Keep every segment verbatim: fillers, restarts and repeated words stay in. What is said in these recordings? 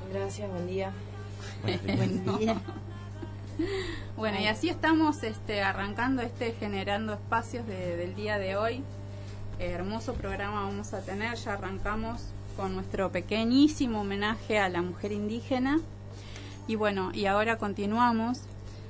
Gracias, buen día. Buen día. Bueno, y así estamos este, arrancando este Generando Espacios de, del día de hoy. Eh, hermoso programa vamos a tener. Ya arrancamos con nuestro pequeñísimo homenaje a la mujer indígena. Y bueno, y ahora continuamos.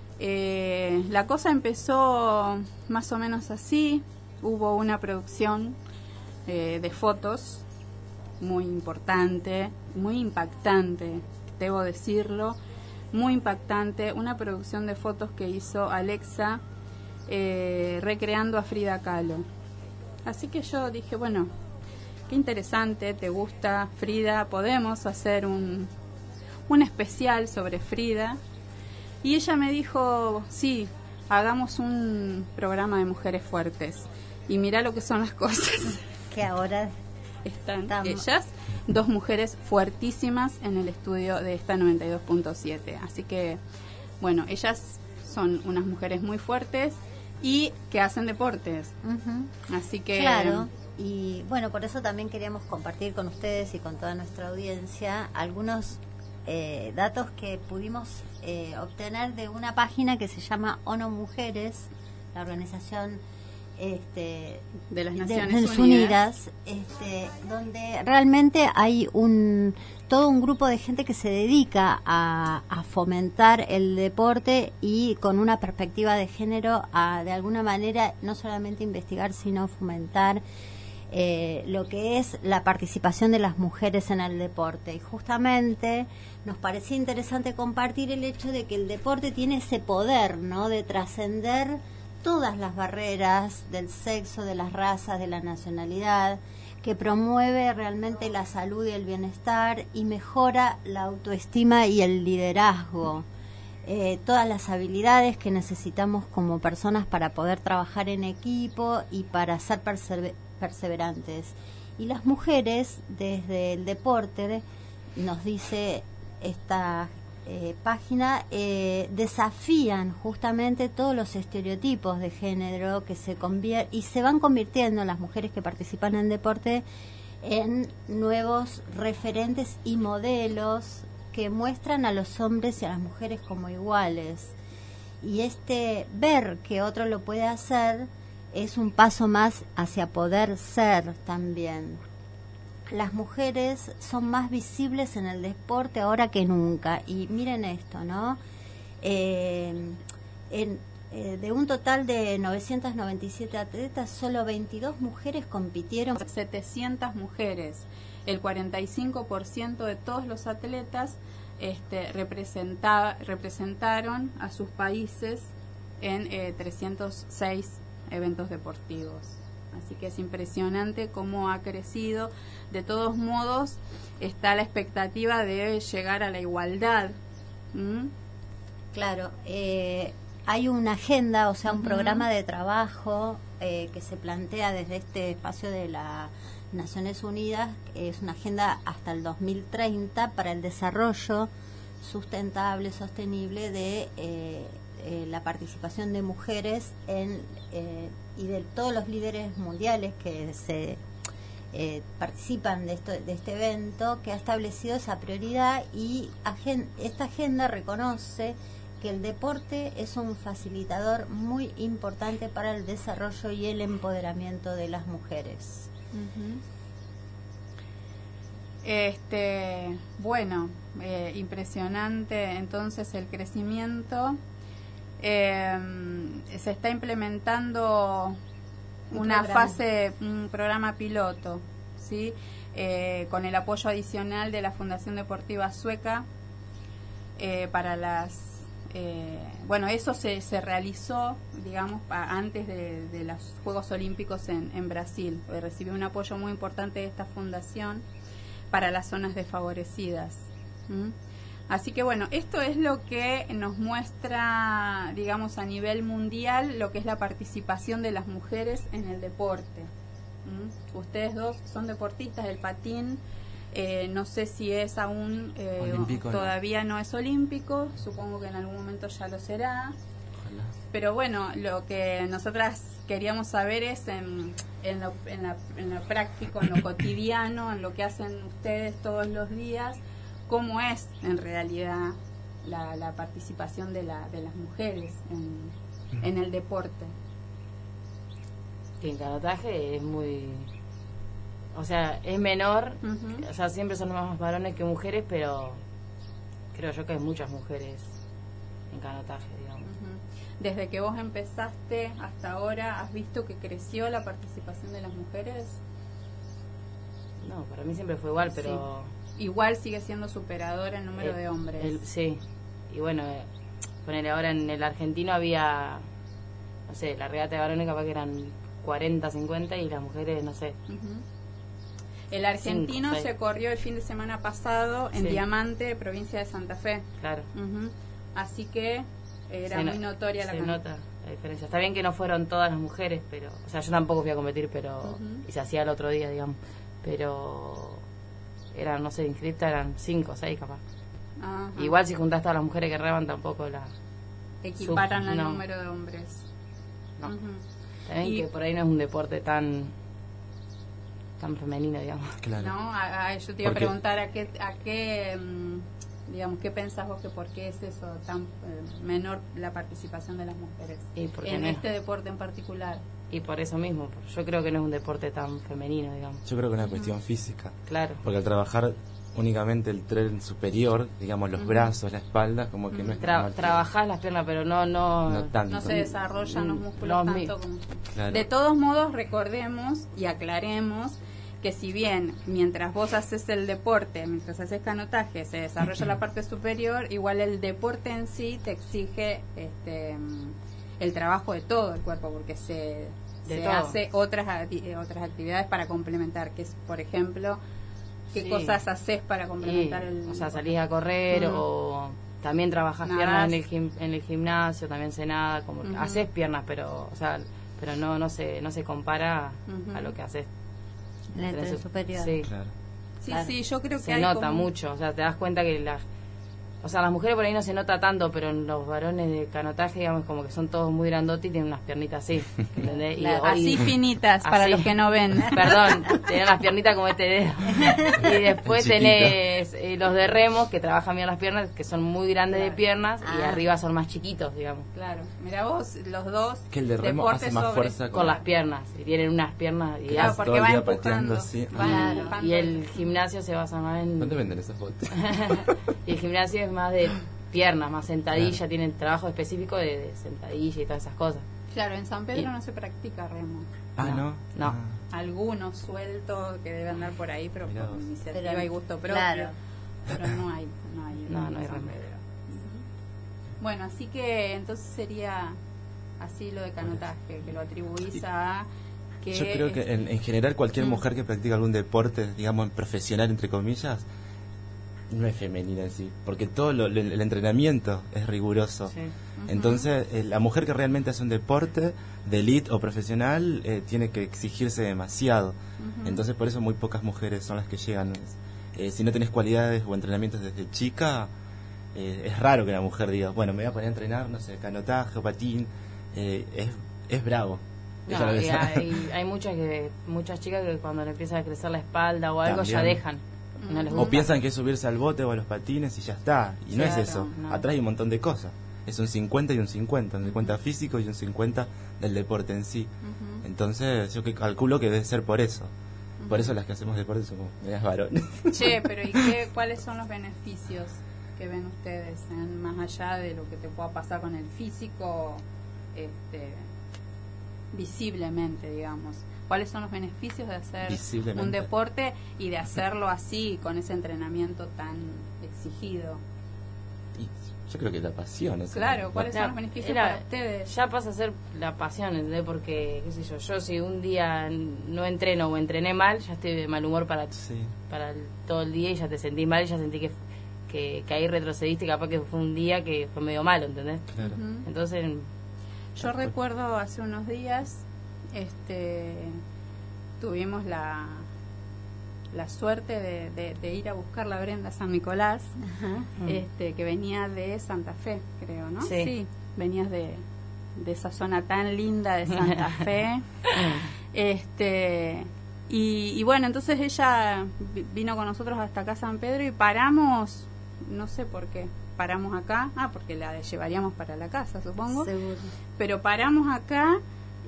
Eh, la cosa empezó más o menos así. Hubo una producción eh, de fotos muy importante, muy impactante, debo decirlo, muy impactante, una producción de fotos que hizo Alexa eh, recreando a Frida Kahlo. Así que yo dije, bueno, qué interesante, te gusta Frida, podemos hacer un, un especial sobre Frida. Y ella me dijo, sí, hagamos un programa de mujeres fuertes. Y mirá lo que son las cosas. Que ahora están estamos. Ellas, dos mujeres fuertísimas en el estudio de esta noventa y dos punto siete. Así que, bueno, ellas son unas mujeres muy fuertes y que hacen deportes. Uh-huh. Así que... Claro, y bueno, por eso también queríamos compartir con ustedes y con toda nuestra audiencia algunos eh, datos que pudimos eh, obtener de una página que se llama ONU Mujeres, la organización Este, de las Naciones, Naciones Unidas, Unidas este, donde realmente hay un todo un grupo de gente que se dedica a, a fomentar el deporte y con una perspectiva de género a de alguna manera no solamente investigar sino fomentar eh, lo que es la participación de las mujeres en el deporte. Y justamente nos parecía interesante compartir el hecho de que el deporte tiene ese poder, ¿no?, de trascender todas las barreras del sexo, de las razas, de la nacionalidad, que promueve realmente la salud y el bienestar y mejora la autoestima y el liderazgo. Eh, todas las habilidades que necesitamos como personas para poder trabajar en equipo y para ser persever- perseverantes. Y las mujeres, desde el deporte, nos dice esta Eh, página, eh, desafían justamente todos los estereotipos de género que se convier- y se van convirtiendo las mujeres que participan en deporte en nuevos referentes y modelos que muestran a los hombres y a las mujeres como iguales. Y este ver que otro lo puede hacer es un paso más hacia poder ser también. Las mujeres son más visibles en el deporte ahora que nunca. Y miren esto, ¿no? Eh, en, eh, de un total de novecientas noventa y siete atletas, solo veintidós mujeres compitieron. setecientas mujeres. El cuarenta y cinco por ciento de todos los atletas este, representa, representaron a sus países en eh, trescientos seis eventos deportivos. Así que es impresionante cómo ha crecido. De todos modos, está la expectativa de llegar a la igualdad. ¿Mm? Claro, eh, hay una agenda, o sea, un Uh-huh. programa de trabajo eh, que se plantea desde este espacio de las Naciones Unidas. Es una agenda hasta el dos mil treinta para el desarrollo sustentable, sostenible de eh, eh, la participación de mujeres en eh, y de todos los líderes mundiales que se eh, participan de esto, de este evento, que ha establecido esa prioridad. Y agen- esta agenda reconoce que el deporte es un facilitador muy importante para el desarrollo y el empoderamiento de las mujeres. Uh-huh. Este, bueno, eh, impresionante entonces el crecimiento. Eh, se está implementando Un una programa. fase, un programa piloto, ¿sí? Eh, con el apoyo adicional de la Fundación Deportiva Sueca eh, para las eh, bueno, eso se, se realizó, digamos, a, antes de, de los Juegos Olímpicos en, en Brasil. Recibió un apoyo muy importante de esta fundación para las zonas desfavorecidas. ¿Mm? Así que bueno, esto es lo que nos muestra, digamos, a nivel mundial, lo que es la participación de las mujeres en el deporte. ¿Mm? Ustedes dos son deportistas, el patín, eh, no sé si es aún, eh, Olímpico, todavía no. no es olímpico, supongo que en algún momento ya lo será. Ojalá. Pero bueno, lo que nosotras queríamos saber es en, en, lo, en, la, en lo práctico, en lo cotidiano, en lo que hacen ustedes todos los días, cómo es en realidad la, la participación de, la, de las mujeres en, en el deporte. Que en canotaje es muy... O sea, es menor, uh-huh. o sea, siempre son más varones que mujeres, pero creo yo que hay muchas mujeres en canotaje, digamos. Uh-huh. Desde que vos empezaste hasta ahora, ¿has visto que creció la participación de las mujeres? No, para mí siempre fue igual, pero... Sí. Igual sigue siendo superador el número el, de hombres. El, sí, y bueno, eh, ponele ahora en el argentino había, no sé, la regata de varones capaz que eran cuarenta, cincuenta y las mujeres, no sé. Uh-huh. El argentino cinco, se corrió el fin de semana pasado en sí. Diamante, provincia de Santa Fe. Claro. Uh-huh. Así que era se muy no, notoria la Se can... nota la diferencia. Está bien que no fueron todas las mujeres, pero... O sea, yo tampoco fui a competir, pero... Uh-huh. Y se hacía el otro día, digamos. Pero... Eran, no sé, inscriptas eran cinco o seis capaz. Uh-huh. Igual si juntás todas las mujeres que reban tampoco la... Equiparan sub, el no. número de hombres. No. Uh-huh. También y... que por ahí no es un deporte tan... tan femenino, digamos. Claro. No, a, a, yo te iba a preguntar a qué, a qué um, digamos, ¿qué pensás vos que por qué es eso tan eh, menor la participación de las mujeres en no este es, deporte en particular? Y por eso mismo, yo creo que no es un deporte tan femenino, digamos. Yo creo que es una cuestión uh-huh. física. Claro. Porque al trabajar únicamente el tren superior, digamos los uh-huh. brazos, la espalda, como que uh-huh. no es Tra- trabajás las piernas, pero no no no, tanto. no se desarrollan los músculos los tanto como... Claro. De todos modos, recordemos y aclaremos que si bien mientras vos haces el deporte, mientras haces canotaje, se desarrolla la parte superior, igual el deporte en sí te exige este el trabajo de todo el cuerpo, porque se, se hace otras otras actividades para complementar, que es, por ejemplo, qué sí. cosas haces para complementar sí. el... O sea, salís a correr uh-huh. o también trabajas Nadás. piernas en el, gim, en el gimnasio, también sé nada, como uh-huh. haces piernas, pero o sea, pero no no se no se compara uh-huh. a lo que haces en el tren superior. Sí, claro. Sí, claro. sí, yo creo que se hay nota como... mucho, o sea, te das cuenta que las o sea, las mujeres por ahí no se nota tanto, pero en los varones de canotaje, digamos, como que son todos muy grandotes y tienen unas piernitas así, ¿entendés? Y, la, y, así finitas, así, para los que no ven. Perdón, tienen las piernitas como este dedo. Y después tenés eh, los de remos, que trabajan bien las piernas, que son muy grandes claro. de piernas, ah. y arriba son más chiquitos, digamos. Claro, mira vos, los dos que el de remo hace más sobre... fuerza con, con las piernas, y tienen unas piernas... Y claro, porque va empujando. Así. Va ah. empujando. Y el gimnasio se basa más en... ¿Dónde venden esas fotos? Y el gimnasio es más de... piernas, más sentadilla, claro. tienen trabajo específico de, de sentadilla y todas esas cosas. Claro, en San Pedro y, no se practica remo. Ah, ¿no? No. Ah. Algunos sueltos que deben andar por ahí, pero Mirá por vos. iniciativa pero, y gusto propio. Claro. Pero no hay, no hay, no, no hay San remo. Pedro. Uh-huh. Bueno, así que entonces sería así lo de canotaje, que lo atribuís a... Que Yo creo que en, en general cualquier mm. mujer que practica algún deporte, digamos, profesional, entre comillas, no es femenina en sí, porque todo lo, lo, el entrenamiento es riguroso. Sí. Uh-huh. Entonces, eh, la mujer que realmente hace un deporte de elite o profesional eh, tiene que exigirse demasiado. Uh-huh. Entonces, por eso muy pocas mujeres son las que llegan. Eh, si no tenés cualidades o entrenamientos desde chica, eh, es raro que la mujer diga, bueno, me voy a poner a entrenar, no sé, canotaje o patín. Eh, es, es bravo. No, y hay, hay muchas que muchas chicas que cuando le empieza a crecer la espalda o algo también. Ya dejan. No les gusta. O piensan que es subirse al bote o a los patines y ya está. Y claro, no es eso. No. Atrás hay un montón de cosas. Es un cincuenta y un cincuenta. Un cincuenta físico y un cincuenta del deporte en sí. Uh-huh. Entonces yo que calculo que debe ser por eso. Uh-huh. Por eso las que hacemos deporte somos medias varones. Che, pero ¿y qué, cuáles son los beneficios que ven ustedes? En, más allá de lo que te pueda pasar con el físico, este, visiblemente, digamos. ¿Cuáles son los beneficios de hacer un deporte y de hacerlo así, con ese entrenamiento tan exigido? Y yo creo que la pasión. ¿No? Claro, ¿cuáles ya, son los beneficios era, para ustedes? Ya pasa a ser la pasión, ¿entendés? Porque, qué sé yo, yo si un día no entreno o entrené mal, ya estoy de mal humor para, sí. para el, todo el día y ya te sentís mal y ya sentí que, que, que ahí retrocediste, capaz que fue un día que fue medio malo, ¿entendés? Claro. Uh-huh. Entonces... Yo recuerdo hace unos días... este tuvimos la la suerte de, de, de ir a buscar la Brenda San Nicolás, uh-huh. este que venía de Santa Fe, creo, ¿no? Sí, sí venías de, de esa zona tan linda de Santa Fe. este y, y bueno, entonces ella vino con nosotros hasta acá San Pedro y paramos no sé por qué, paramos acá, ah, porque la llevaríamos para la casa, supongo. Seguro. Pero paramos acá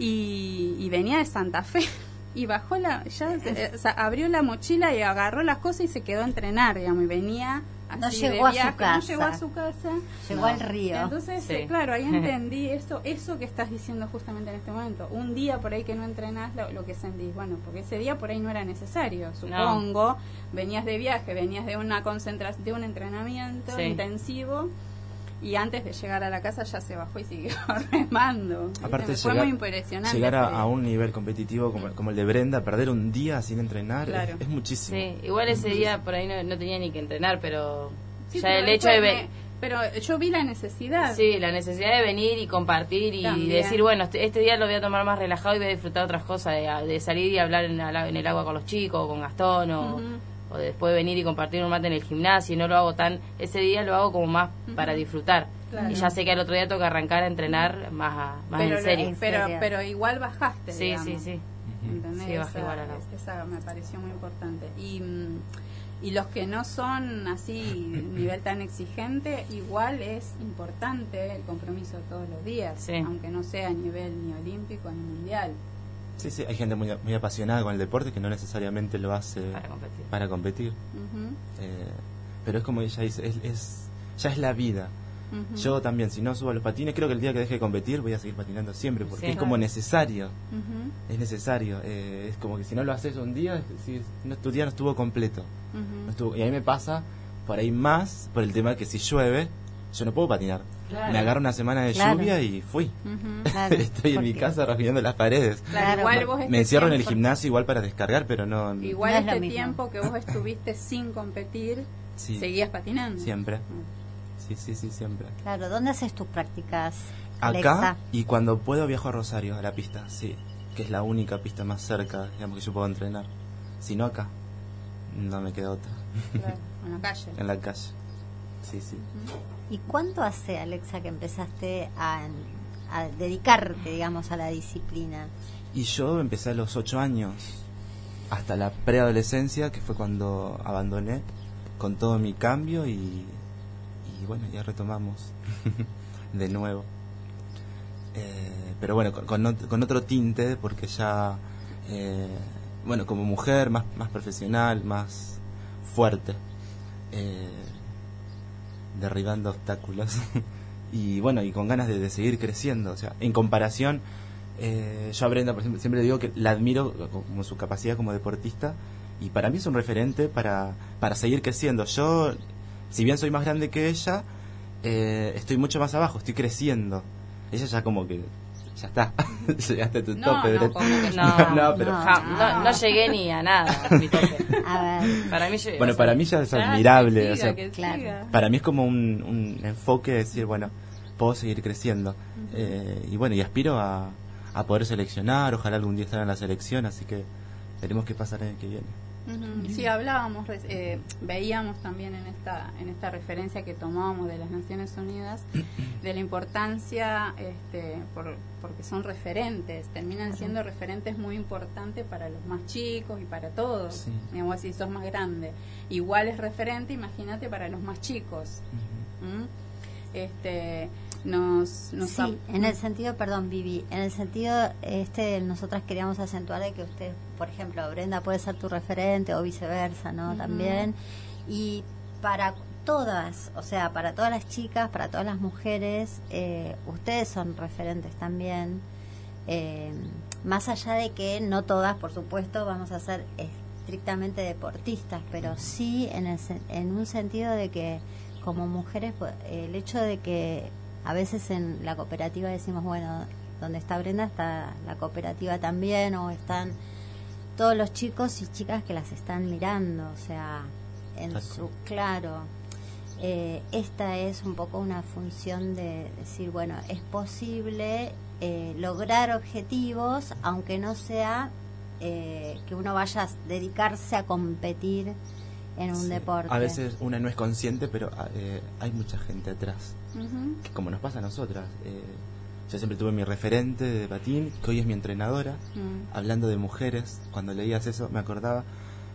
y, y venía de Santa Fe. Y bajó la, ya eh, o sea, abrió la mochila y agarró las cosas y se quedó a entrenar, digamos, y venía así no llegó de viaje, a su casa. no llegó a su casa, llegó no. al río. Entonces, sí. eh, claro, ahí entendí eso, eso que estás diciendo justamente en este momento. Un día por ahí que no entrenás, lo, lo que sentís, bueno, porque ese día por ahí no era necesario, supongo, no. Venías de viaje, venías de una concentración, de un entrenamiento sí. intensivo. Y antes de llegar a la casa ya se bajó y siguió remando. Aparte, fue llegar, muy impresionante. Llegar a, a un nivel competitivo como, como el de Brenda, perder un día sin entrenar, claro. es, es muchísimo. Sí, igual ese día por ahí no, no tenía ni que entrenar, pero sí, ya pero el hecho de ver... Pero yo vi la necesidad. Sí, la necesidad de venir y compartir y También. decir, bueno, este, este día lo voy a tomar más relajado y voy a disfrutar otras cosas, de, de salir y hablar en, la, en el agua con los chicos, con Gastón o... Uh-huh. o después venir y compartir un mate en el gimnasio, y no lo hago tan, ese día lo hago como más uh-huh. para disfrutar. Claro. Y ya sé que al otro día toca arrancar a entrenar más, más pero en serio. Pero, pero igual bajaste, Sí, digamos. sí, sí. ¿Entendés? Sí, bajé esa, igual a la... esa me pareció muy importante. Y, y los que no son así, nivel tan exigente, igual es importante el compromiso todos los días, sí. aunque no sea a nivel ni olímpico ni mundial. Sí, sí, hay gente muy, muy apasionada con el deporte que no necesariamente lo hace para competir. Para competir. Uh-huh. Eh, pero es como ella dice, es, es, ya es la vida. Uh-huh. Yo también, si no subo a los patines, creo que el día que deje de competir voy a seguir patinando siempre, porque sí, es como necesario. Uh-huh. Es necesario. Eh, es como que si no lo haces un día, si, no, tu día no estuvo completo. Uh-huh. No estuvo, y a mí me pasa por ahí más por el tema que si llueve, yo no puedo patinar. Claro. Me agarro una semana de claro. lluvia y fui. Uh-huh, claro. Estoy en mi casa rasguñando las paredes. Claro, igual vos me este encierro tiempo, en el gimnasio igual para descargar, pero no... Igual no este tiempo que vos estuviste sin competir, sí. seguías patinando. Siempre. Uh-huh. Sí, sí, sí, siempre. Claro, ¿dónde haces tus prácticas, Alexa? Acá, y cuando puedo viajo a Rosario, a la pista, sí. Que es la única pista más cerca, digamos, que yo puedo entrenar. Si no, acá. No me queda otra. Claro, en la calle. En la calle. Sí, sí. Uh-huh. ¿Y cuánto hace, Alexa, que empezaste a, a dedicarte, digamos, a la disciplina? Y yo empecé a los ocho años, hasta la preadolescencia, que fue cuando abandoné con todo mi cambio y, y bueno, ya retomamos de nuevo. Eh, pero bueno, con, con, con otro tinte, porque ya, eh, bueno, como mujer, más, más profesional, más fuerte. Eh, derribando obstáculos y bueno, y con ganas de, de seguir creciendo, o sea, en comparación eh, yo a Brenda, por ejemplo, siempre digo que la admiro como su capacidad como deportista y para mí es un referente para, para seguir creciendo. Yo, si bien soy más grande que ella, eh, estoy mucho más abajo, estoy creciendo. Ella ya como que ya está, llegaste a tu no, tope. No, como que no, no, no, pero no, no, no llegué ni a nada a mi tope. A ver. Para mí, bueno, o sea, para mí ya es admirable. Siga, o sea, claro. Para mí es como un, un enfoque de decir, bueno, puedo seguir creciendo. Uh-huh. eh, y bueno, y aspiro a, a poder seleccionar, ojalá algún día estar en la selección, así que veremos qué pasará el que viene. Uh-huh. Sí, hablábamos, eh, veíamos también en esta en esta referencia que tomábamos de las Naciones Unidas de la importancia, este, por, porque son referentes, terminan siendo referentes muy importantes para los más chicos y para todos. Sí. Digamos, si sos más grande, igual es referente, imagínate para los más chicos. Uh-huh. ¿Mm? Este, nos, nos sí, ap- en el sentido, perdón, Vivi, en el sentido, este, nosotras queríamos acentuar de que usted, por ejemplo, Brenda puede ser tu referente o viceversa, ¿no? Uh-huh. También, y para todas, o sea, para todas las chicas, para todas las mujeres, eh, ustedes son referentes también, eh, más allá de que no todas, por supuesto, vamos a ser estrictamente deportistas, pero sí en, el, en un sentido de que como mujeres, el hecho de que a veces en la cooperativa decimos, bueno, donde está Brenda está la cooperativa también, o están todos los chicos y chicas que las están mirando, o sea, en su, claro, eh, esta es un poco una función de decir, bueno, es posible eh, lograr objetivos, aunque no sea eh, que uno vaya a dedicarse a competir en un sí. deporte. A veces una no es consciente, pero eh, hay mucha gente atrás, uh-huh. que como nos pasa a nosotras. Eh, yo siempre tuve mi referente de patín, que hoy es mi entrenadora, uh-huh. hablando de mujeres. Cuando leías eso me acordaba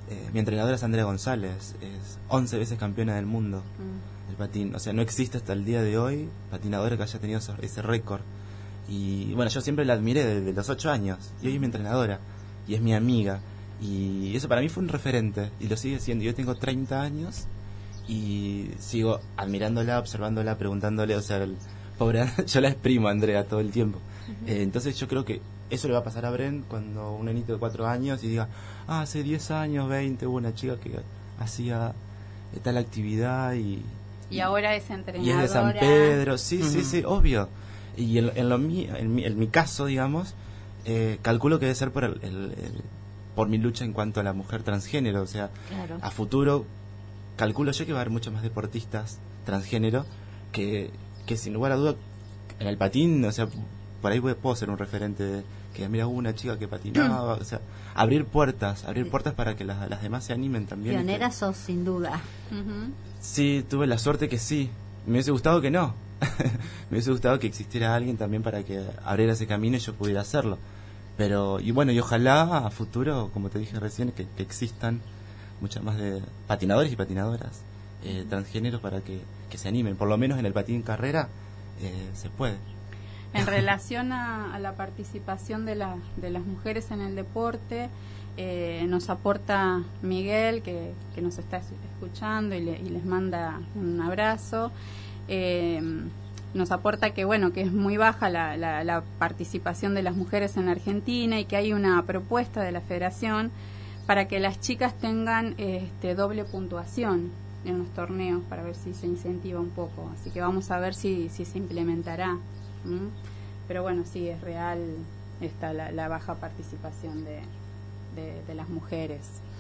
Eh, mi entrenadora es Andrea González, es once veces campeona del mundo mm. del patín. O sea, no existe hasta el día de hoy patinadora que haya tenido ese, ese récord. Y bueno, yo siempre la admiré desde los ocho años. Y hoy es mi entrenadora y es mi amiga. Y eso para mí fue un referente y lo sigue siendo. Yo tengo treinta años y sigo admirándola, observándola, preguntándole. O sea, el pobre, yo la exprimo a Andrea todo el tiempo. Uh-huh. Eh, entonces yo creo que eso le va a pasar a Bren cuando un nenito de cuatro años y diga, ah, hace diez años, veinte, hubo una chica que hacía tal actividad y... Y ahora es entrenadora. Y es de San Pedro, sí, uh-huh. sí, sí, obvio. Y en, en, lo mi, en, mi, en mi caso, digamos, eh, calculo que debe ser por, el, el, el, por mi lucha en cuanto a la mujer transgénero. O sea, claro. A futuro, calculo yo que va a haber muchos más deportistas transgénero que, que sin lugar a duda, en el patín, o sea, por ahí puedo ser un referente de que mira, hubo una chica que patinaba, o sea, abrir puertas, abrir sí. puertas para que las, las demás se animen también. Pionera sos, sin duda. Uh-huh. Sí, tuve la suerte que sí. Me hubiese gustado que no. Me hubiese gustado que existiera alguien también para que abriera ese camino y yo pudiera hacerlo. Pero, y bueno, y ojalá a futuro, como te dije recién, que, que existan muchas más de patinadores y patinadoras eh, transgéneros para que, que se animen. Por lo menos en el patín carrera eh, se puede. En relación a, a la participación de, la, de las mujeres en el deporte, eh, nos aporta Miguel, que, que nos está escuchando y, le, y les manda un abrazo. Eh, nos aporta que bueno que es muy baja la, la, la participación de las mujeres en Argentina y que hay una propuesta de la Federación para que las chicas tengan este, doble puntuación en los torneos para ver si se incentiva un poco. Así que vamos a ver si, si se implementará. ¿Mm? Pero bueno, sí, es real está la, la baja participación de, de, de las mujeres.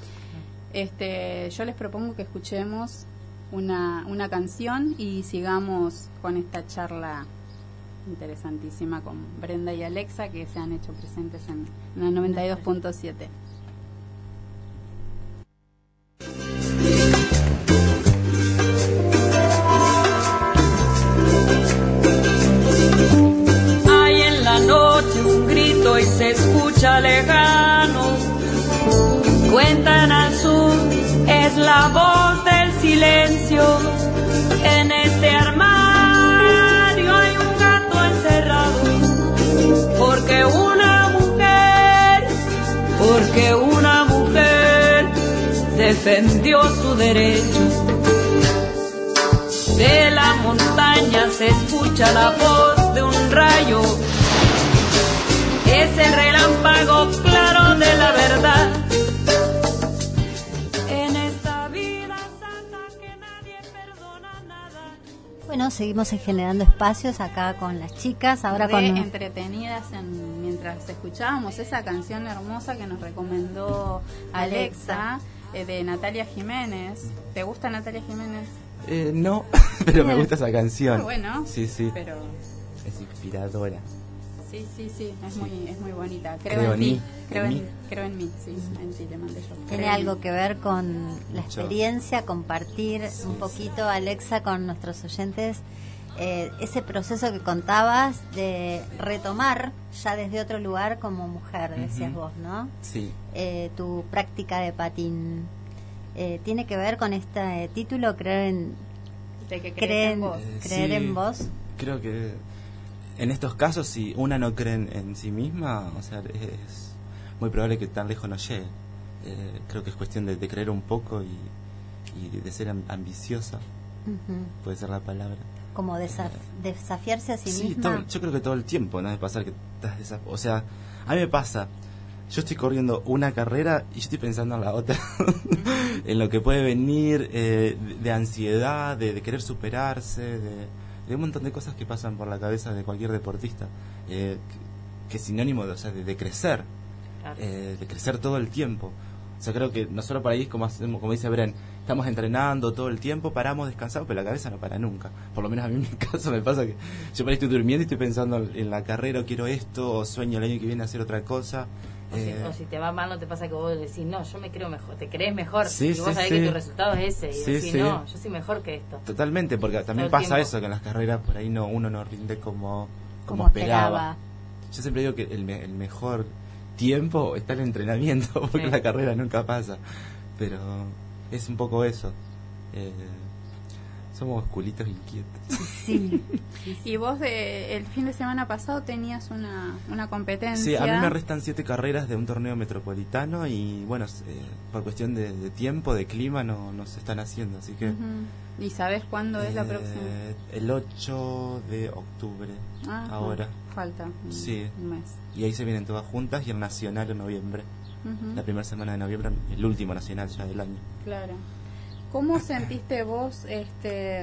Este, yo les propongo que escuchemos una, una canción y sigamos con esta charla interesantísima con Brenda y Alexa, que se han hecho presentes en, en la noventa y dos punto siete. Hay en la noche un grito y se escucha lejano. Cuentan al sur, es la voz del silencio. En este armario hay un gato encerrado. Porque una mujer, porque una mujer defendió su derecho. De la montaña se escucha la voz de un rayo. Es el relámpago claro de la verdad. Bueno, seguimos generando espacios acá con las chicas, ahora con entretenidas en, mientras escuchábamos esa canción hermosa que nos recomendó Alexa, Alexa. Eh, de Natalia Jiménez. ¿Te gusta Natalia Jiménez? Eh, no, pero me gusta esa canción. Bueno, sí, sí. Pero es inspiradora. Sí, sí, sí, es sí. muy es muy bonita. Creo, creo en ti, mí. creo en, en, mí. creo en mí, sí, sí. En ti le mandé yo. Tiene creo algo que ver con la Mucho. experiencia, compartir sí, un poquito, sí. Alexa, con nuestros oyentes, eh, ese proceso que contabas de retomar ya desde otro lugar como mujer, decías uh-huh. vos, ¿no? Sí. Eh, tu práctica de patín. Eh, ¿Tiene que ver con este título, creer en, de que creer en vos? Eh, creer sí, en vos? Creo que en estos casos, si una no cree en, en sí misma, o sea, es muy probable que tan lejos no llegue. Eh, creo que es cuestión de, de creer un poco y, y de ser ambiciosa, uh-huh. puede ser la palabra. Como desaf eh, desafiarse a sí, sí misma. Todo, yo creo que todo el tiempo, ¿no? De pasar que estás desaf o sea, a mí me pasa, yo estoy corriendo una carrera y yo estoy pensando en la otra, en lo que puede venir, eh, de, de ansiedad, de, de querer superarse, de, de un montón de cosas que pasan por la cabeza de cualquier deportista, eh, que, que es sinónimo de, o sea, de, de crecer, claro. eh, de crecer todo el tiempo. O sea, creo que nosotros por ahí, como, hacemos, como dice Bren, estamos entrenando todo el tiempo, paramos, descansamos, pero la cabeza no para nunca. Por lo menos a mí en mi caso me pasa que yo por ahí estoy durmiendo y estoy pensando en la carrera, o quiero esto, o sueño el año que viene hacer otra cosa. O, eh, si, o si te va mal, no te pasa que vos decís, no, yo me creo mejor, te crees mejor, sí, y sí, vos sabés sí. que tu resultado es ese, y sí, decís, sí. no, yo soy mejor que esto. Totalmente, porque también pasa tiempo. Eso, que en las carreras por ahí no uno no rinde como, como, como esperaba. esperaba. Yo siempre digo que el, me, el mejor tiempo está el entrenamiento, porque sí. la carrera nunca pasa. pero es un poco eso. Eh, somos culitos inquietos. Sí. Y vos de, el fin de semana pasado tenías una, una competencia. Sí, a mí me restan siete carreras de un torneo metropolitano y bueno, eh, por cuestión de, de tiempo, de clima, no, no se están haciendo, así que... Uh-huh. ¿Y sabes cuándo eh, es la próxima? El ocho de octubre, ah, ahora. Bueno, falta un, sí. un mes. Y ahí se vienen todas juntas y el nacional en noviembre. Uh-huh. La primera semana de noviembre, el último nacional ya del año. Claro. ¿Cómo sentiste vos, este,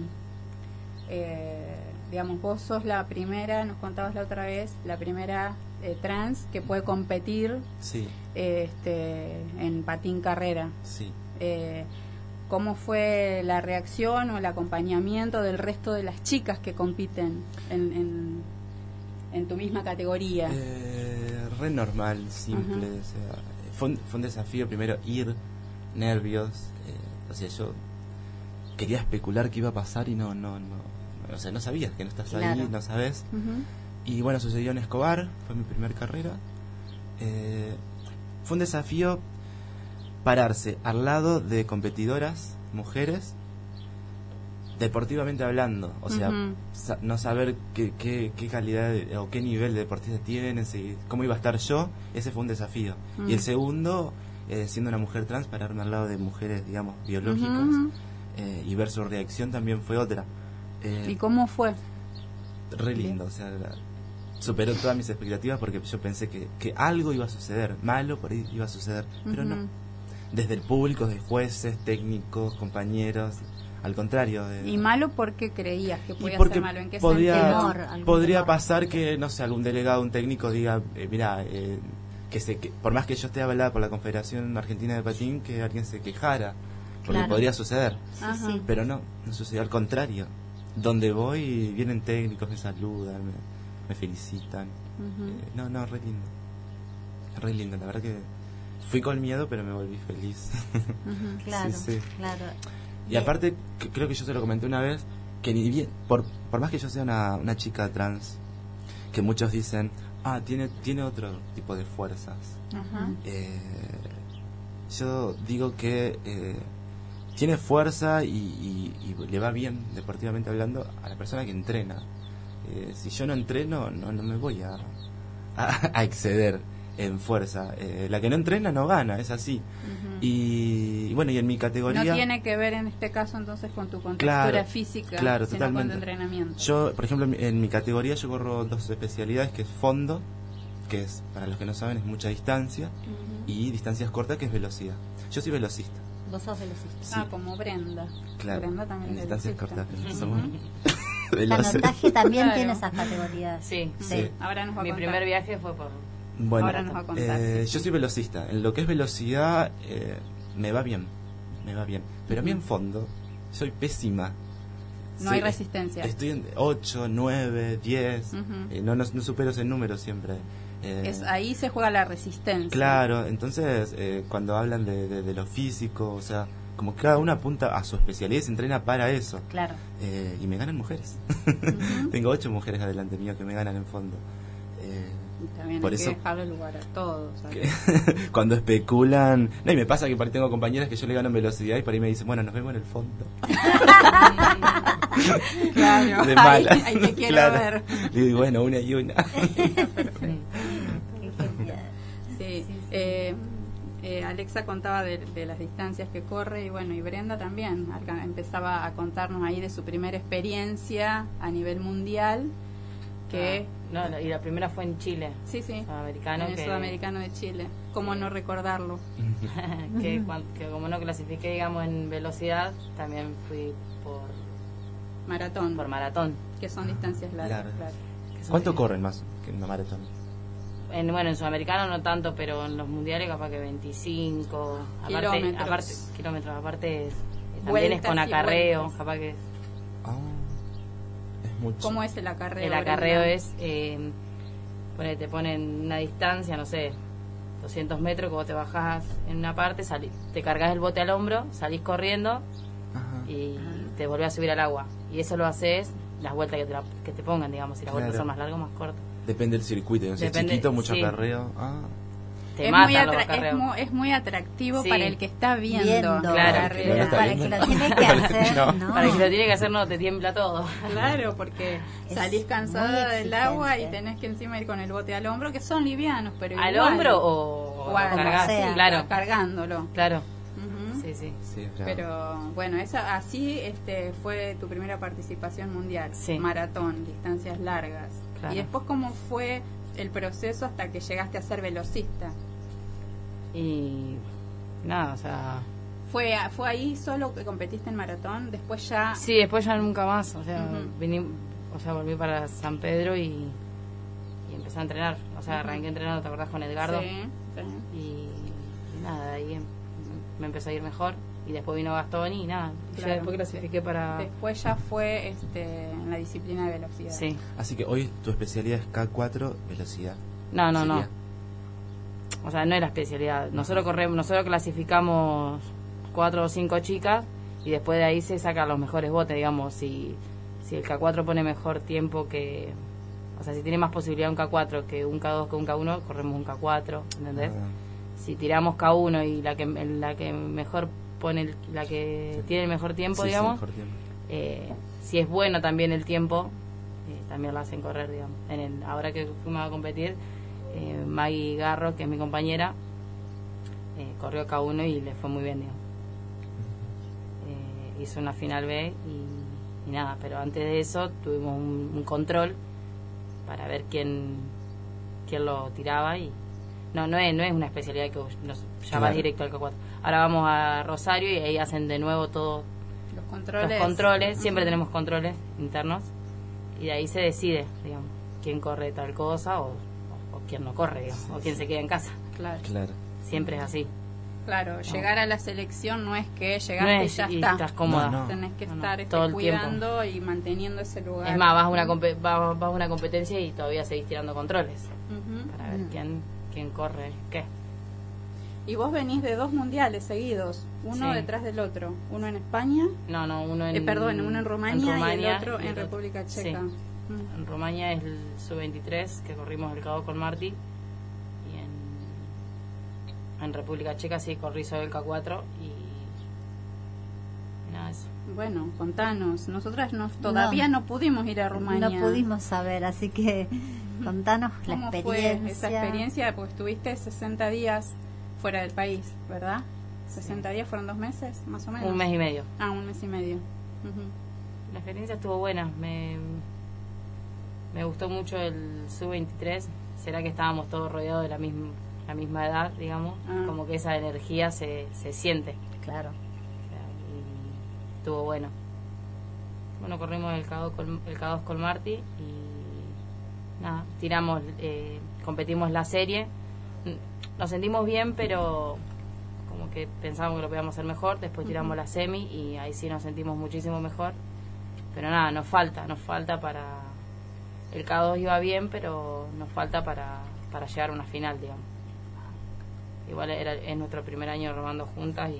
eh, digamos, vos sos la primera, nos contabas la otra vez, la primera eh, trans que puede competir sí. este, en patín carrera? Sí. Eh, ¿Cómo fue la reacción o el acompañamiento del resto de las chicas que compiten en, en, en tu misma categoría? Eh, re normal, simple. Uh-huh. O sea, fue, un, fue un desafío primero ir, nervios. Eh, o sea, yo quería especular qué iba a pasar y no, no, no. O sea, no sabías que no estás claro. ahí, no sabes. Uh-huh. Y bueno, sucedió en Escobar, fue mi primer carrera. Eh, fue un desafío pararse al lado de competidoras, mujeres, deportivamente hablando, o sea, uh-huh. sa- no saber qué, qué, qué calidad de, o qué nivel de deportista tienen, si, cómo iba a estar yo, ese fue un desafío. Uh-huh. Y el segundo, eh, siendo una mujer trans, pararme al lado de mujeres, digamos, biológicas, uh-huh. eh, y ver su reacción también fue otra. Eh, ¿Y cómo fue? Re lindo, o sea, la, superó todas mis expectativas porque yo pensé que, que algo iba a suceder, malo por ahí iba a suceder, uh-huh. pero no. Desde el público, de jueces, técnicos, compañeros, al contrario. De... ¿Y malo por qué creías que podía ser malo? ¿En qué podía, sentido? Podría pasar que, no sé, algún delegado, un técnico diga, eh, mira, eh, que se que, por más que yo esté avalada por la Confederación Argentina de Patín, que alguien se quejara, porque claro. podría suceder. Sí, sí. Pero no, no sucedió, al contrario. Donde voy, vienen técnicos, me saludan, me, me felicitan. Uh-huh. Eh, no, no, re lindo. Re lindo, la verdad que... Fui con miedo, pero me volví feliz. Uh-huh, claro, sí, sí. claro. Y aparte, que, creo que yo se lo comenté una vez, que ni bien, por, por más que yo sea una, una chica trans, que muchos dicen, ah, tiene, tiene otro tipo de fuerzas. Uh-huh. Eh, yo digo que eh, tiene fuerza y, y, y le va bien, deportivamente hablando, a la persona que entrena. Eh, si yo no entreno, no, no me voy a, a, a exceder en fuerza. Eh, la que no entrena no gana, es así. Uh-huh. y, y bueno, y en mi categoría... No tiene que ver en este caso entonces con tu contextura claro, física, claro, sino totalmente. con tu entrenamiento. Yo, por ejemplo, en mi, en mi categoría yo corro dos especialidades, que es fondo, que es, para los que no saben, es mucha distancia, uh-huh. y distancias cortas, que es velocidad. Yo soy velocista. Vos sos velocista. Sí. Ah, como Brenda. Claro, Brenda también en distancias cortas. Uh-huh. El canotaje también claro. tiene esas categorías. Sí, sí. sí. Ahora nos va a Mi contar. primer viaje fue por... Bueno, Ahora nos va a contar, eh, sí. yo soy velocista. En lo que es velocidad, eh, me va bien. Me va bien. Pero uh-huh. a mí en fondo, soy pésima. No sí, hay resistencia. Estoy en ocho, nueve, diez. Uh-huh. Eh, no, no, no supero ese número siempre. Eh, es, ahí se juega la resistencia. Claro, entonces, eh, cuando hablan de, de, de lo físico, o sea, como que cada uno apunta a su especialidad y se entrena para eso. Claro. Eh, y me ganan mujeres. Uh-huh. Tengo ocho mujeres adelante mío que me ganan en fondo. Eh, También por hay eso que dejarle lugar a todos. Cuando especulan, no, y me pasa que tengo compañeras que yo le gano en velocidad y por ahí me dicen, bueno, nos vemos en el fondo. Claro, de mala. Ahí, ahí te quiero claro. ver. Y digo, bueno, una y una. Perfecto. Sí, eh, eh, Alexa contaba de, de las distancias que corre y bueno, y Brenda también acá empezaba a contarnos ahí de su primera experiencia a nivel mundial. Que no, no, y la primera fue en Chile. Sí, sí. Sudamericano. En el que, Sudamericano de Chile. ¿Cómo no recordarlo? que, cuando, que como no clasifiqué, digamos, en velocidad, también fui por maratón. Por maratón. Que son distancias largas. Claro. Claro. ¿Cuánto corren más que una maratón? En, bueno, en Sudamericano no tanto, pero en los mundiales capaz que veinticinco. Kilómetros. Aparte, aparte, kilómetros. Aparte, eh, también es con acarreo, capaz que... Oh. Mucho. ¿Cómo es el acarreo? El acarreo Brenda? es, eh, pone, te ponen una distancia, no sé, doscientos metros, que vos te bajás en una parte, salís, te cargas el bote al hombro, salís corriendo. Ajá. Y Ajá. te volvés a subir al agua. Y eso lo haces las vueltas que te, la, que te pongan, digamos, si las claro. vueltas son más largas o más cortas. Depende del circuito, no sé, chiquito, mucho sí. acarreo. Ah. te es, matan muy los atra- carreos. es, muy, es muy atractivo sí. para el que está viendo, viendo claro, la que, carrera. para el que lo tiene que hacer, No. no. Para el que lo tiene que hacer no te tiembla todo. Claro, porque Es salís cansada muy del agua y exigente. tenés que encima ir con el bote al hombro, que son livianos, pero ¿Al igual. hombro o, O a- o cargar? como sea. Claro, cargándolo. claro. Ujú. Sí, sí. Sí, es bravo. Pero bueno, esa, así este, fue tu primera participación mundial, Sí. maratón, distancias largas. Claro. Y después, ¿cómo fue el proceso hasta que llegaste a ser velocista? Y nada, o sea... ¿Fue, ¿Fue ahí solo que competiste en maratón? Después ya... Sí, después ya nunca más, o sea, Ujú. vení, o sea, volví para San Pedro y, y empecé a entrenar. O sea, Ujú. arranqué entrenando, ¿te acordás? Con Edgardo. Sí, sí. Y, y nada, ahí em- me empezó a ir mejor. Y después vino Gastón y nada, yo Claro. después clasifiqué para... Después ya fue este, en la disciplina de velocidad. Sí. Así que hoy tu especialidad es K cuatro, velocidad. No, no, no. Sería. O sea, no es la especialidad. Nosotros corremos, nosotros clasificamos cuatro o cinco chicas y después de ahí se sacan los mejores botes, digamos. Si, si el K cuatro pone mejor tiempo que... O sea, si tiene más posibilidad un K cuatro que un K dos que un K uno, corremos un K cuatro, ¿entendés? Ah, Si tiramos K uno y la que la que mejor pone el- la que Sí. tiene el mejor tiempo, sí, sí, digamos, mejor tiempo. eh, si es bueno también el tiempo, eh, también lo hacen correr, digamos. En el, ahora que fuimos a competir, eh, Maggie Garro, que es mi compañera, eh, corrió K uno y le fue muy bien, digamos. Eh, hizo una final B y, y nada, pero antes de eso tuvimos un, un control para ver quién quién lo tiraba y no no es no es una especialidad que nos llama Claro. directo al K cuatro. Ahora vamos a Rosario y ahí hacen de nuevo todo Los controles. los controles, siempre Ujú. tenemos controles internos y de ahí se decide, digamos, quién corre tal cosa o, o, o quién no corre, digamos, o quién se queda en casa. Claro. Claro. Siempre es así. Claro, llegar a la selección no es que No llegaste es y ya y está. estás cómoda. No, no. Tenés que No, no, estar este, todo el tiempo. cuidando y manteniendo ese lugar. Es más, vas a una compe- vas, vas a una competencia y todavía seguís tirando controles Ujú. para ver Mm. quién quién corre qué. Y vos venís de dos mundiales seguidos, uno Sí. detrás del otro. Uno en España, No, no, uno en eh, perdón, uno en Rumania, Rumania y el otro y en el otro- República Checa. sí. Mm. En Rumania es el sub veintitrés que corrimos el Cabo con Martí y en, en República Checa sí corrí sobre el K cuatro y, y nada eso. Bueno, contanos. Nosotras nos, todavía no. pudimos ir a Rumania. No pudimos saber, así que contanos la ¿Cómo experiencia. fue esa experiencia? Porque estuviste sesenta días fuera del país, ¿verdad? sesenta días fueron dos meses, más o menos. Un mes y medio. Ah, un mes y medio. Ujú. La experiencia estuvo buena, me, me gustó mucho el sub veintitrés, será que estábamos todos rodeados de la misma, la misma edad, digamos, Ah. como que esa energía se, se siente. Claro. O sea, y estuvo bueno. Bueno, corrimos el K dos con, el K dos con Marty y nada, tiramos, eh, competimos la serie. Nos sentimos bien, pero como que pensábamos que lo podíamos hacer mejor. Después tiramos la semi y ahí sí nos sentimos muchísimo mejor. Pero nada, nos falta, nos falta para... El K dos iba bien, pero nos falta para, para llegar a una final, digamos. Igual era, es nuestro primer año remando juntas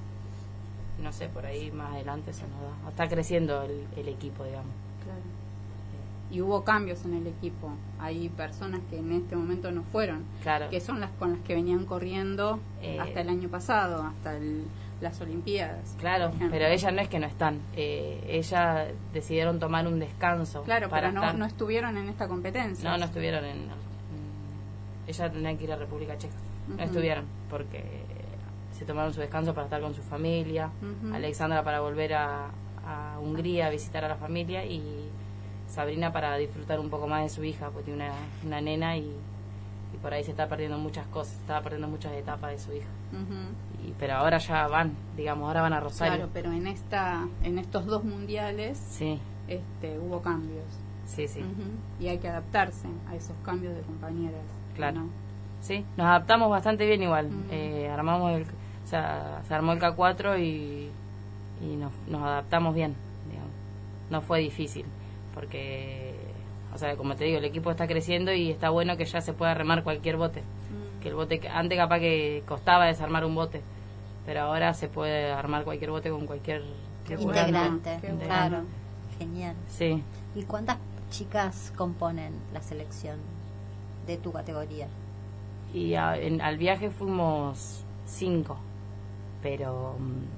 y no sé, por ahí más adelante se nos da. Está creciendo el, el equipo, digamos. Claro. Y hubo cambios en el equipo. Hay personas que en este momento no fueron, Claro. que son las con las que venían corriendo Eh, hasta el año pasado, hasta el- las Olimpiadas. Claro, por ejemplo. pero ellas no es que no están. Eh, ellas decidieron tomar un descanso. Claro, para pero no, estar- no estuvieron en esta competencia. No, no estuvieron en... en- ellas tenían que ir a República Checa. No Ujú. estuvieron porque se tomaron su descanso para estar con su familia. Ujú. Alexandra para volver a, a Hungría a visitar a la familia y Sabrina para disfrutar un poco más de su hija, porque tiene una, una nena y, y por ahí se está perdiendo muchas cosas, estaba perdiendo muchas etapas de su hija. Ujú. Y, pero ahora ya van, digamos, ahora van a Rosario. Claro, pero en esta, en estos dos mundiales, Sí, este, hubo cambios. sí, sí. Ujú. Y hay que adaptarse a esos cambios de compañeras. Claro. ¿no? Sí, nos adaptamos bastante bien igual. Ujú. Eh, armamos el, o sea, se armó el K cuatro y, y nos, nos adaptamos bien, digamos. No fue difícil, porque, o sea, como te digo, el equipo está creciendo y está bueno que ya se pueda remar cualquier bote. Mm. Que el bote, que- antes capaz que costaba desarmar un bote, pero ahora se puede armar cualquier bote con cualquier Qué bueno. Integrante, Qué bueno. claro. Genial. Sí. ¿Y cuántas chicas componen la selección de tu categoría? y a, en, al viaje fuimos cinco, pero